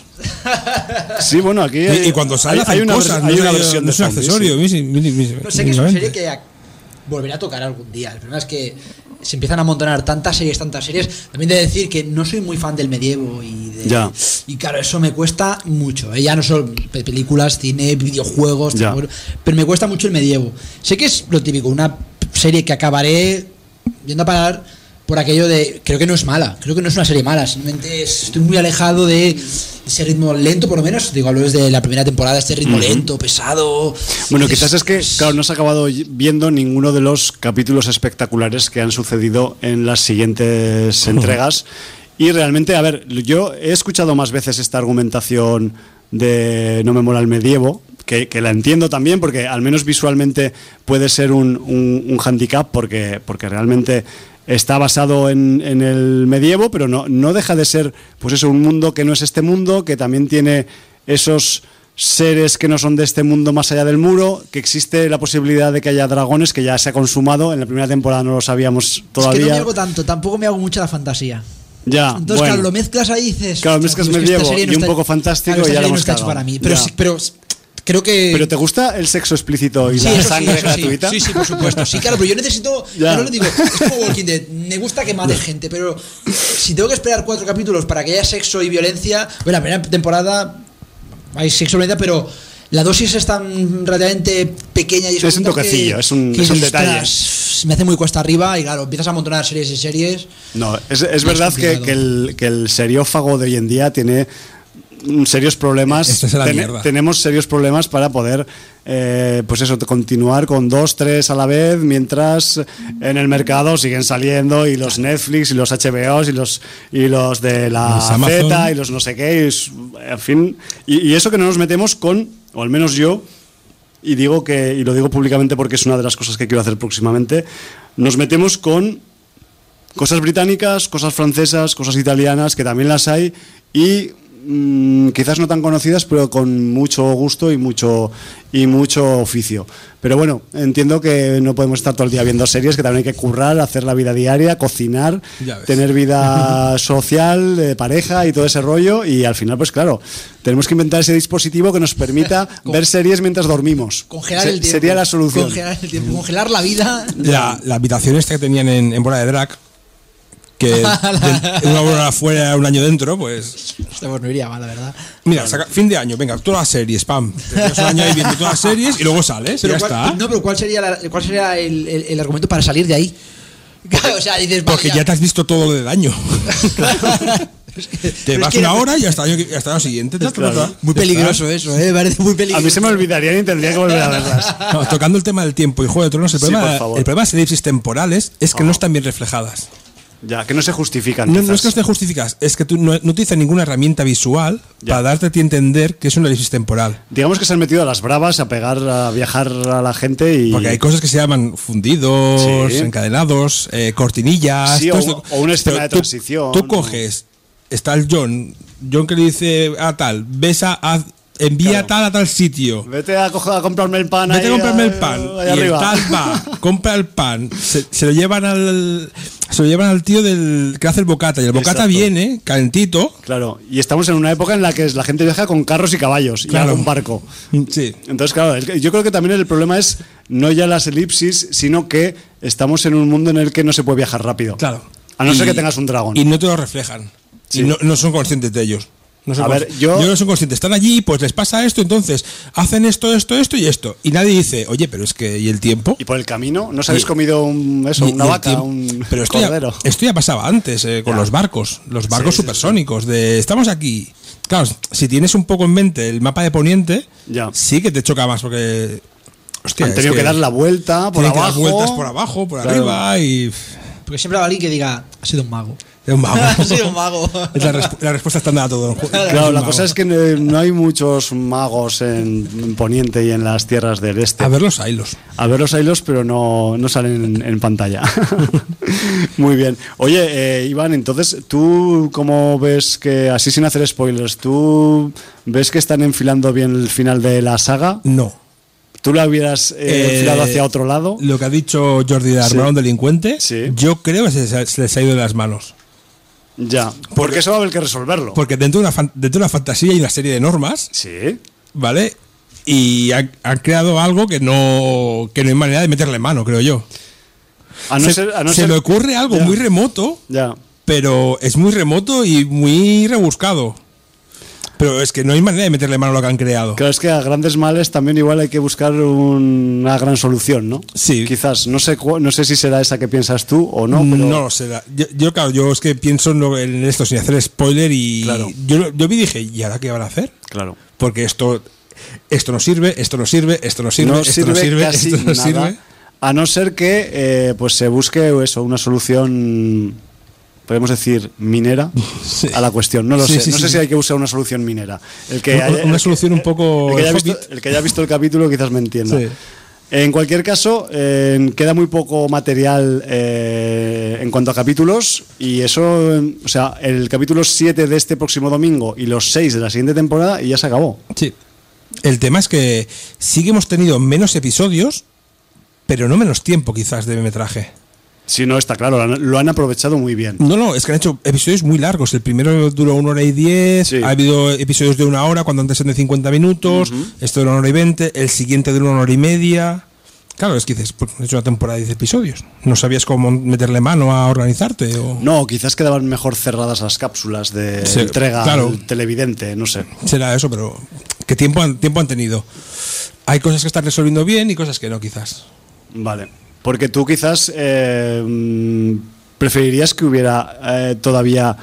Sí, bueno, aquí hay, y, y cuando sale hay, hay una, cosas, hay no una hay, versión no de es un zombies, accesorio. sí. Mi, mi, mi, no sé que es una serie que volverá a tocar algún día. El problema es que se empiezan a amontonar tantas series, tantas series. También de decir que no soy muy fan del medievo y de, ya. y claro, eso me cuesta mucho. ¿eh? Ya no son películas, cine, videojuegos, tampoco, pero me cuesta mucho el medievo. Sé que es lo típico, una serie que acabaré yendo a parar por aquello de, creo que no es mala, creo que no es una serie mala, simplemente es, estoy muy alejado de ese ritmo lento, por lo menos, digo, hablo desde la primera temporada, este ritmo uh-huh. lento, pesado. Bueno, quizás es que, claro, no has acabado viendo ninguno de los capítulos espectaculares que han sucedido en las siguientes uh-huh. entregas, y realmente, a ver, yo he escuchado más veces esta argumentación de no me mola el medievo, que, que la entiendo también, porque al menos visualmente puede ser un, un, un handicap, porque, porque realmente está basado en, en el medievo, pero no, no deja de ser, pues eso, un mundo que no es este mundo, que también tiene esos seres que no son de este mundo más allá del muro, que existe la posibilidad de que haya dragones, que ya se ha consumado, en la primera temporada no lo sabíamos todavía. Es que no me hago tanto, tampoco me hago mucha la fantasía. Ya, entonces, bueno. claro, lo mezclas ahí y dices... Claro, mezclas medievo no y un está, poco fantástico claro, y ya lo no hemos está hecho para mí, pero, sí, pero creo que... ¿Pero te gusta el sexo explícito y sí, la eso sangre sí, eso gratuita? Sí, sí, por supuesto. Sí, claro, pero yo necesito... Ya. No lo digo, es como Walking Dead. Me gusta que mate gente, pero si tengo que esperar cuatro capítulos para que haya sexo y violencia... Bueno, la primera temporada hay sexo y violencia, pero la dosis es tan relativamente pequeña y es, es un toquecillo, que, es un, que es un detalle. Me hace muy cuesta arriba y claro, empiezas a amontonar series y series. No, es, es verdad que, que, el, que el seriófago de hoy en día tiene serios problemas. Esto es la Ten, mierda. Tenemos serios problemas para poder eh, pues eso, continuar con dos, tres a la vez, mientras en el mercado siguen saliendo y los Netflix y los H B Os y los y los de la Z y los no sé qué, y, en fin, y, y eso que no nos metemos con, o al menos yo, y digo que, y lo digo públicamente porque es una de las cosas que quiero hacer próximamente, nos metemos con cosas británicas, cosas francesas, cosas italianas, que también las hay, y mmm, quizás no tan conocidas, pero con mucho gusto y mucho y mucho oficio. Pero bueno, entiendo que no podemos estar todo el día viendo series, que también hay que currar, hacer la vida diaria, cocinar, tener vida social, de pareja y todo ese rollo, y al final, pues claro, tenemos que inventar ese dispositivo que nos permita ver series mientras dormimos. Congelar Se, el tiempo. Sería la solución. Congelar el tiempo, congelar la vida. La, la habitación esta que tenían en, en Bola de Drag, que de, una hora afuera, un año dentro, pues... Esto pues no iría mal, la verdad. Mira, bueno. saca, fin de año, venga, todas las series, pam. Tienes un año ahí viendo todas las series y luego sales, pero y ya cuál, está. No, pero ¿cuál sería, la, cuál sería el, el, el argumento para salir de ahí? Claro, o sea, dices, porque ya te has visto todo lo del año. Es que, te vas es que una hora y hasta el año, hasta el año siguiente. Te claro. Muy peligroso eso, ¿eh? Parece muy peligroso. A mí se me olvidaría y tendría que volver a verlas. No, tocando el tema del tiempo y Juego de Tronos, el sí, problema, el problema de las elipsis temporales es que oh. no están bien reflejadas. Ya, que no se justifican. No, no es que no te justificas, es que tú no, no utilizas ninguna herramienta visual ya. para darte a ti a entender que es una elipsis temporal. Digamos que se han metido a las bravas a pegar, a viajar a la gente y... Porque hay cosas que se llaman fundidos, sí. encadenados, eh, cortinillas... Sí, o, esto, o una escena de transición. Tú, tú coges, está el John, John que le dice a tal, ves a... a envía claro. tal a tal sitio. Vete a, a comprarme el pan. Vete ahí, a comprarme a, el pan. Y arriba. el tal va, compra el pan, se, se lo llevan al se lo llevan al tío del que hace el bocata y el bocata Exacto. viene calentito. Claro, y estamos en una época en la que la gente viaja con carros y caballos claro. y con barco. Sí. Entonces, claro, yo creo que también el problema es no ya las elipsis, sino que estamos en un mundo en el que no se puede viajar rápido. Claro. A no y, ser que tengas un dragón. Y no te lo reflejan. Sí. Y no, no son conscientes de ellos. No son A ver, consci- yo- yo no son conscientes. Están allí, pues les pasa esto, entonces hacen esto, esto, esto y esto. Y nadie dice, oye, pero es que, ¿y el tiempo? Y por el camino, ¿no os habéis Y- comido un, eso, Y- una y el vaca, tiempo- un pero esto ya, cordero? esto ya pasaba antes eh, con Ya. los barcos, los barcos Sí, sí, supersónicos, de estamos aquí. Claro, si tienes un poco en mente el mapa de Poniente, Ya. sí que te choca más porque... Hostia, Han es tenido que, dar la vuelta por tienen que dar abajo. vueltas por abajo, por Claro. arriba y... Porque siempre habrá alguien que diga, ha sido un mago. Es un mago. Ha sido un mago. Es la, resp- la respuesta estándar a todo. Claro, un la mago. cosa es que no, no hay muchos magos en, en Poniente y en las tierras del este. A ver los hilos. A ver los hilos, pero no, no salen en, en pantalla. Muy bien. Oye, eh, Iván, entonces, ¿tú cómo ves que, así sin hacer spoilers, ¿tú ves que están enfilando bien el final de la saga? No. ¿Tú la hubieras eh, Eh, enfilado hacia otro lado? Lo que ha dicho Jordi de armar Sí. un delincuente, Sí. yo creo que se, se les ha ido de las manos. Ya, porque eso va a haber que resolverlo. Porque dentro de una, fan- dentro de una fantasía hay una serie de normas, Sí. ¿vale? Y han, han creado algo que no, que no hay manera de meterle mano, creo yo. A no se ser, a no se ser- me ocurre algo Ya. muy remoto, Ya. pero es muy remoto y muy rebuscado. Pero es que no hay manera de meterle mano a lo que han creado. Claro, es que a grandes males también igual hay que buscar un- una gran solución, ¿no? Sí. Quizás, no sé, cu- no sé si será esa que piensas tú o no, pero... No lo sé. Yo, yo, claro, yo es que pienso en lo- en esto sin hacer spoiler y Claro. yo, yo vi y dije, ¿y ahora qué van a hacer? Claro. Porque esto, esto no sirve, esto no sirve, esto no sirve, no esto sirve, no sirve, casi esto no nada, sirve. a no ser que eh, pues se busque eso, una solución, podemos decir, minera Sí. a la cuestión. No lo Sí, sé, sí, no sí, sé sí. si hay que usar una solución minera. El que Una- haya- una el que- solución un poco El que, haya el visto, Hobbit. el que haya visto el capítulo quizás me entienda. Sí. En cualquier caso, eh, queda muy poco material eh, en cuanto a capítulos y eso, eh, o sea, el capítulo siete de este próximo domingo y los seis de la siguiente temporada y ya se acabó. Sí. El tema es que sí que hemos tenido menos episodios, pero no menos tiempo quizás de metraje. Si no, está claro, lo han, lo han aprovechado muy bien. No, no, es que han hecho episodios muy largos. El primero duró una hora y diez, Sí. ha habido episodios de una hora cuando antes eran de cincuenta minutos, esto era una hora y veinte, el siguiente duró una hora y media. Claro, es que dices, pues, he hecho una temporada de diez episodios. ¿No sabías cómo meterle mano a organizarte? O... No, quizás quedaban mejor cerradas las cápsulas de Sí, entrega claro. al televidente, no sé. Será eso, pero ¿qué tiempo han, tiempo han tenido? Hay cosas que están resolviendo bien y cosas que no, quizás. Vale. Porque tú quizás eh, mm, preferirías que hubiera eh, todavía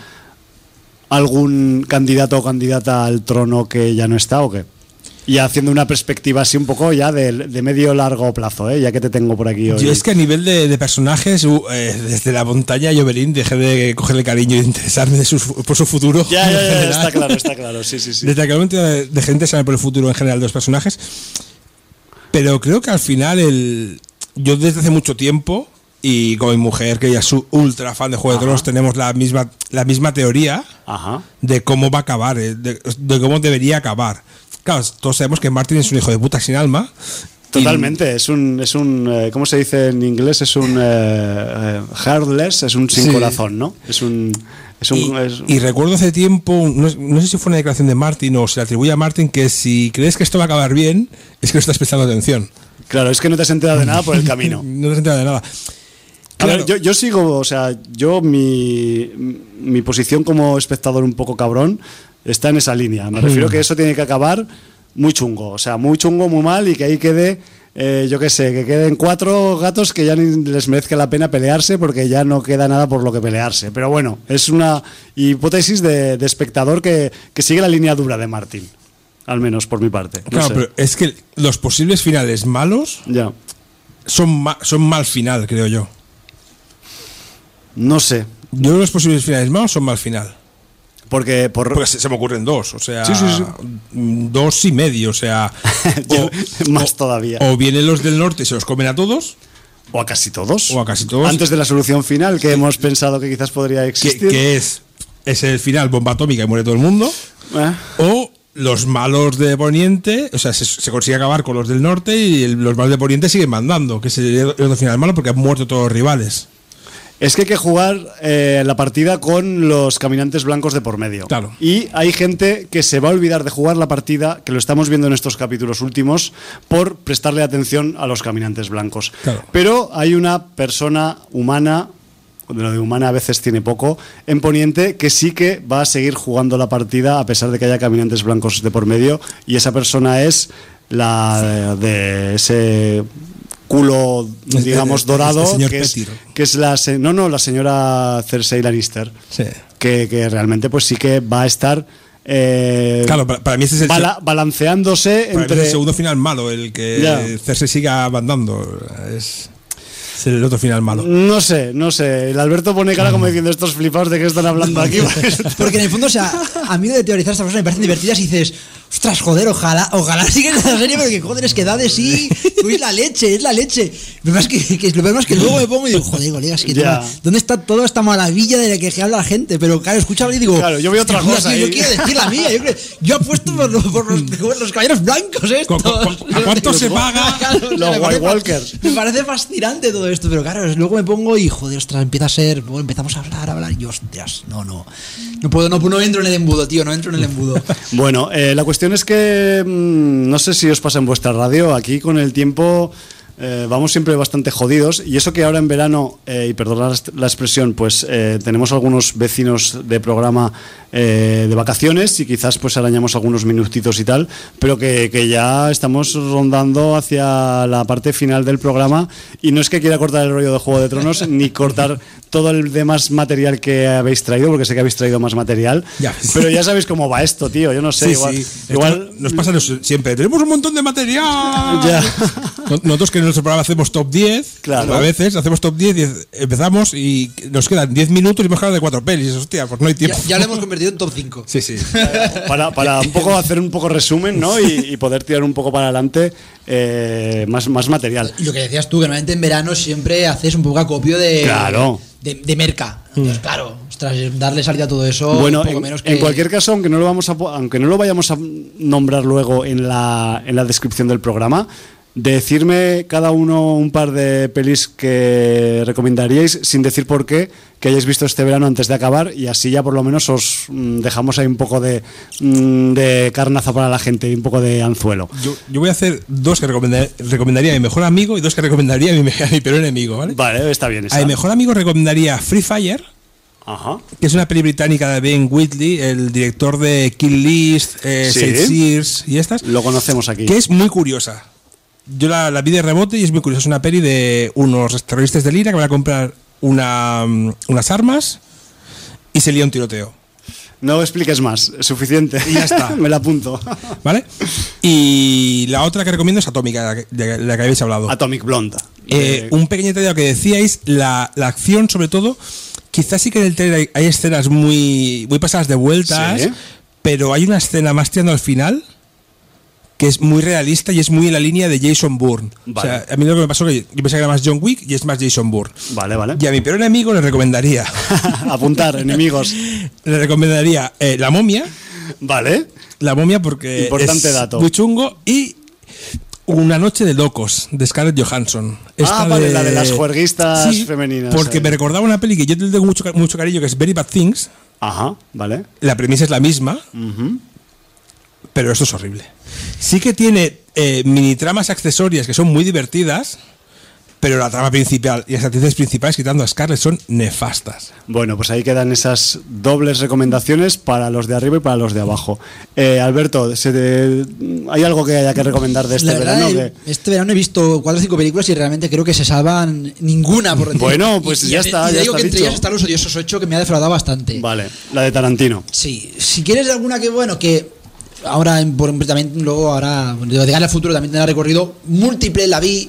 algún candidato o candidata al trono que ya no está o qué. Y haciendo una perspectiva así un poco ya de, de medio largo plazo, ¿eh? Ya que te tengo por aquí hoy. Yo es que a nivel de, de personajes, uh, eh, desde la montaña Lloberín dejé de cogerle cariño y de interesarme de sus- por su futuro. Ya, ya, en ya, general. está claro, está claro, sí, sí, sí. Desde aquel momento de, de gente sabe por el futuro en general de los personajes. Pero creo que al final el yo desde hace mucho tiempo, y con mi mujer, que ella es su ultra fan de Juego de Tronos, tenemos la misma, la misma teoría Ajá. de cómo va a acabar, eh, de, de cómo debería acabar. Claro, todos sabemos que Martin es un hijo de puta sin alma. Totalmente, es un, es un eh, ¿cómo se dice en inglés? Es un eh, eh, heartless, es un sin Sí. corazón, ¿no? Es un... Es un Y, es- y recuerdo hace tiempo, no, no sé si fue una declaración de Martin o se le atribuye a Martin, que si crees que esto va a acabar bien, es que no estás prestando atención. claro, es que no te has enterado de nada por el camino. No te has enterado de nada. A ver, Claro. yo, yo sigo, o sea, yo mi, mi posición como espectador un poco cabrón está en esa línea. Me refiero que eso tiene que acabar muy chungo, o sea, muy chungo, muy mal y que ahí quede, eh, yo qué sé, que queden cuatro gatos que ya ni les merezca la pena pelearse porque ya no queda nada por lo que pelearse. Pero bueno, es una hipótesis de, de espectador que, que sigue la línea dura de Martin, al menos por mi parte. No Claro, sé. pero es que los posibles finales malos Ya, son, ma- son mal final, creo yo. no sé, Yo creo que los posibles finales malos son mal final. porque por... Porque se, se me ocurren dos, o sea, Sí, sí, sí. mm, dos y medio, o sea, Yo- o, más todavía. o vienen los del norte y se los comen a todos, O a casi todos. O a casi todos. Antes de la solución final que hemos pensado que quizás podría que, existir. que es, es el final, bomba atómica y muere todo el mundo, Eh, o los malos de Poniente, o sea, se, se consigue acabar con los del norte y el- los malos de Poniente siguen mandando, que sería el otro final malo porque han muerto todos los rivales. Es que hay que jugar eh, la partida con los caminantes blancos de por medio. Claro. Y hay gente que se va a olvidar de jugar la partida, que lo estamos viendo en estos capítulos últimos, por prestarle atención a los caminantes blancos. Claro. Pero hay una persona humana de lo de humana a veces tiene poco, en Poniente, que sí que va a seguir jugando la partida a pesar de que haya caminantes blancos de por medio, y esa persona es la de, de ese culo, digamos, dorado, este que, es, que es la se- no no la señora Cersei Lannister, sí. que, que realmente pues sí que va a estar eh, claro, para, para mí este es el, bala- balanceándose para entre mí es el segundo final malo, el que Ya. Cersei siga mandando. Es, es el otro final malo. no sé, no sé. El Alberto pone cara como diciendo estos flipados de qué están hablando aquí. Porque en el fondo, o sea, a mí lo de teorizar estas cosas me parecen divertidas y dices, ostras, joder, ojalá, ojalá sigan la serie, porque joder, es que da de sí, es la leche, es la leche. Lo más que, que, lo más que luego me pongo y digo, joder, colegas, que Ya. tema, ¿dónde está toda esta maravilla de la que habla la gente? Pero claro, escucho y digo, Claro, yo veo otra "Hostia, cosa tío, yo ahí". quiero decir la mía, yo, creo, yo apuesto por, los- por los, por los caballeros blancos estos. ¿Cu- cu- a cuánto se paga? Claro, o sea, Los me White parece fa- Walkers. Me parece fascinante todo esto, pero claro, luego me pongo y joder, ostras, empieza a ser, bueno, empezamos a hablar, a hablar y hostias, no, no, no puedo, no, no entro en el embudo, tío, no entro en el embudo. Bueno, eh, la cuestión es que mmm, no sé si os pasa en vuestra radio, aquí con el tiempo eh, vamos siempre bastante jodidos, y eso que ahora en verano, eh, y perdonad la expresión, pues eh, tenemos algunos vecinos de programa eh, de vacaciones y quizás pues arañamos algunos minutitos y tal, pero que, que ya estamos rondando hacia la parte final del programa, y no es que quiera cortar el rollo de Juego de Tronos ni cortar todo el demás material que habéis traído, porque sé que habéis traído más material, Ya. pero ya sabéis cómo va esto, tío, yo no sé, Sí, igual, sí. Esto igual nos pasa nos- siempre. Tenemos un montón de material. Ya. No- Nosotros que en nuestro programa hacemos top diez, Claro. a veces hacemos top diez y empezamos y nos quedan diez minutos y hemos hablado de cuatro pelis. Hostia, pues no hay Ya, tiempo. ya lo hemos convertido en top cinco. Sí, sí. para, para un poco hacer un poco resumen, ¿no? Y, y poder tirar un poco para adelante eh, más, más material. Y lo que decías tú, que normalmente en verano siempre haces un poco acopio de, Claro. de, de merca. Entonces, claro, ostras, darle salida a todo eso, Bueno, un poco en, menos que... en cualquier caso, aunque no lo vamos a po- aunque no lo vayamos a nombrar luego en la, en la descripción del programa, decirme cada uno un par de pelis que recomendaríais, sin decir por qué, que hayáis visto este verano antes de acabar, y así ya por lo menos os mm, dejamos ahí un poco de, mm, de carnaza para la gente y un poco de anzuelo. Yo, yo voy a hacer dos que recomendar- recomendaría a mi mejor amigo y dos que recomendaría a mi, me- a mi peor enemigo, ¿vale? Vale, está bien. A Está. mi mejor amigo recomendaría Free Fire, Ajá. que es una peli británica de Ben Wheatley, el director de Kill List, eh, Sí. Seis Years y estas, Lo conocemos aquí. que es muy curiosa. Yo la, la vi de rebote y es muy curiosa. Es una peli de unos terroristas de Lira que van a comprar una, mm, unas armas y se lía un tiroteo. No expliques más, es suficiente. Y ya está. Me la apunto. ¿Vale? Y la otra que recomiendo es Atómica, de la que, de la que habéis hablado. Atomic Blonde. Eh, Eh, un pequeño detalle lo que decíais, la, la acción sobre todo, quizás sí que en el trailer hay, hay escenas muy, muy pasadas de vueltas, Sí. pero hay una escena más tirando al final que es muy realista y es muy en la línea de Jason Bourne. Vale. O sea, a mí lo que me pasó es que yo pensaba que era más John Wick y es más Jason Bourne. Vale, vale. Y a mi peor enemigo le recomendaría, Apuntar, enemigos. le recomendaría eh, La Momia, Vale. La Momia porque Importante es dato. muy chungo, y Una noche de locos de Scarlett Johansson. Ah, vale, la de las juerguistas Sí, femeninas. Porque eh. me recordaba una peli que yo le tengo mucho, mucho cariño, que es Very Bad Things. Ajá, vale. La premisa es la misma, Ujú. pero esto es horrible. Sí que tiene eh, mini tramas accesorias que son muy divertidas, pero la trama principal y las actrices principales, quitando a Scarlett, son nefastas. Bueno, pues ahí quedan esas dobles recomendaciones para los de arriba y para los de abajo. Eh, Alberto, ¿se te- ¿hay algo que haya que recomendar de este La verdad, verano? el- que- este verano he visto cuatro o cinco películas y realmente creo que se salvan ninguna. Por Bueno, pues y- y- ya y- está, y ya digo está que entre dicho. ellas están Los odiosos ocho, que me ha defraudado bastante. Vale, la de Tarantino. Sí, si quieres alguna que, bueno, que ahora en- por- también luego ahora bueno, de Gana al Futuro también tendrá recorrido múltiple, la vi.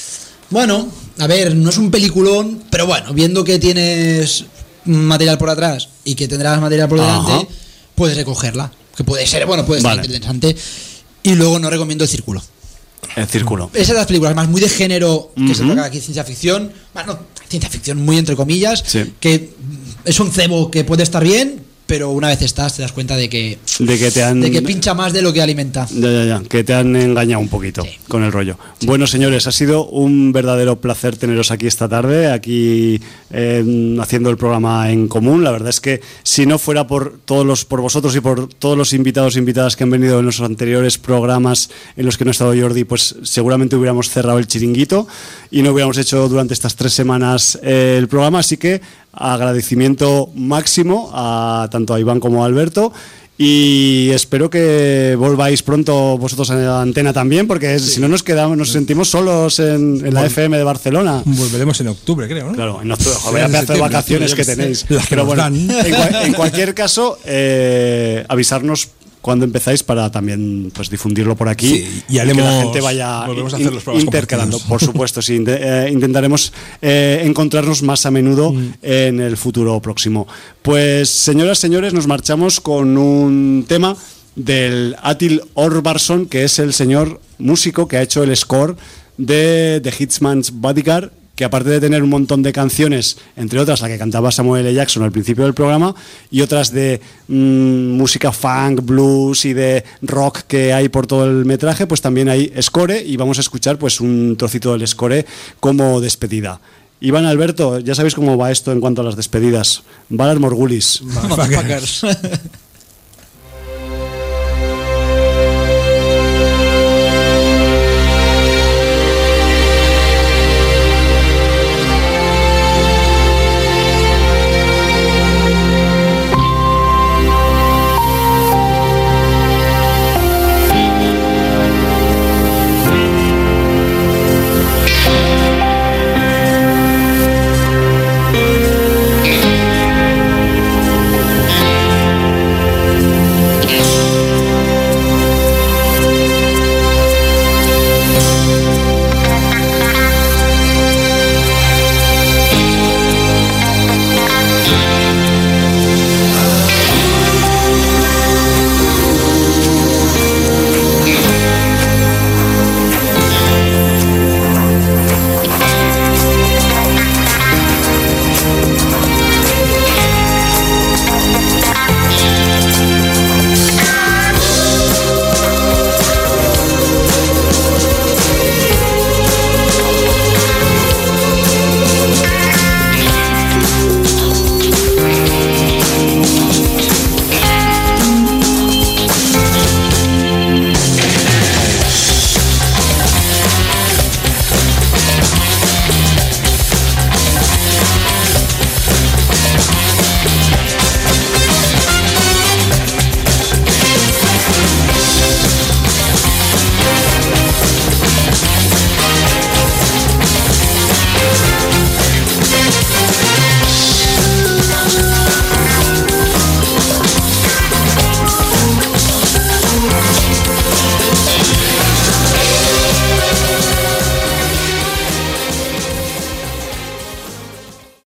Bueno, a ver, no es un peliculón, pero bueno, viendo que tienes material por atrás y que tendrás material por delante, Ajá. puedes recogerla, que puede ser, bueno, puede ser Vale. interesante. Y luego no recomiendo El Círculo. El Círculo. Esas son las películas más muy de género que se Ujú. toca aquí, ciencia ficción. Bueno, ciencia ficción muy entre comillas, Sí. que es un cebo que puede estar bien, pero una vez estás te das cuenta de que De que te han... de que pincha más de lo que alimenta. Ya, ya, ya, que te han engañado un poquito Sí. con el rollo. Bueno, señores, ha sido un verdadero placer teneros aquí esta tarde, aquí eh, haciendo el programa en común. La verdad es que si no fuera por todos los, por vosotros y por todos los invitados e invitadas que han venido en los anteriores programas en los que no ha estado Jordi, pues seguramente hubiéramos cerrado el chiringuito y no hubiéramos hecho durante estas tres semanas eh, el programa. Así que agradecimiento máximo a tanto a Iván como a Alberto. Y espero que volváis pronto vosotros a la antena también, porque sí. Si no nos quedamos, nos sentimos solos en, en la Vol- F M de Barcelona. Volveremos en octubre, creo, ¿no? Claro, en octubre, joder, sí, pedazo de vacaciones que tenéis. Las que Pero bueno, dan. En, en cualquier caso, eh, avisarnos cuando empezáis para también pues difundirlo por aquí, sí, y, haremos, y que la gente vaya in, intercalando. Por supuesto, sí, eh, intentaremos eh, encontrarnos más a menudo mm. en el futuro próximo. Pues, señoras, señores, nos marchamos con un tema del Atil Orbarsson, que es el señor músico que ha hecho el score de The Hitman's Bodyguard, que aparte de tener un montón de canciones, entre otras la que cantaba Samuel L. Jackson al principio del programa, y otras de mmm, música funk, blues y de rock que hay por todo el metraje, pues también hay score, y vamos a escuchar pues un trocito del score como despedida. Iván, Alberto, ya sabéis cómo va esto en cuanto a las despedidas. Valar Morgulis. Motherfuckers.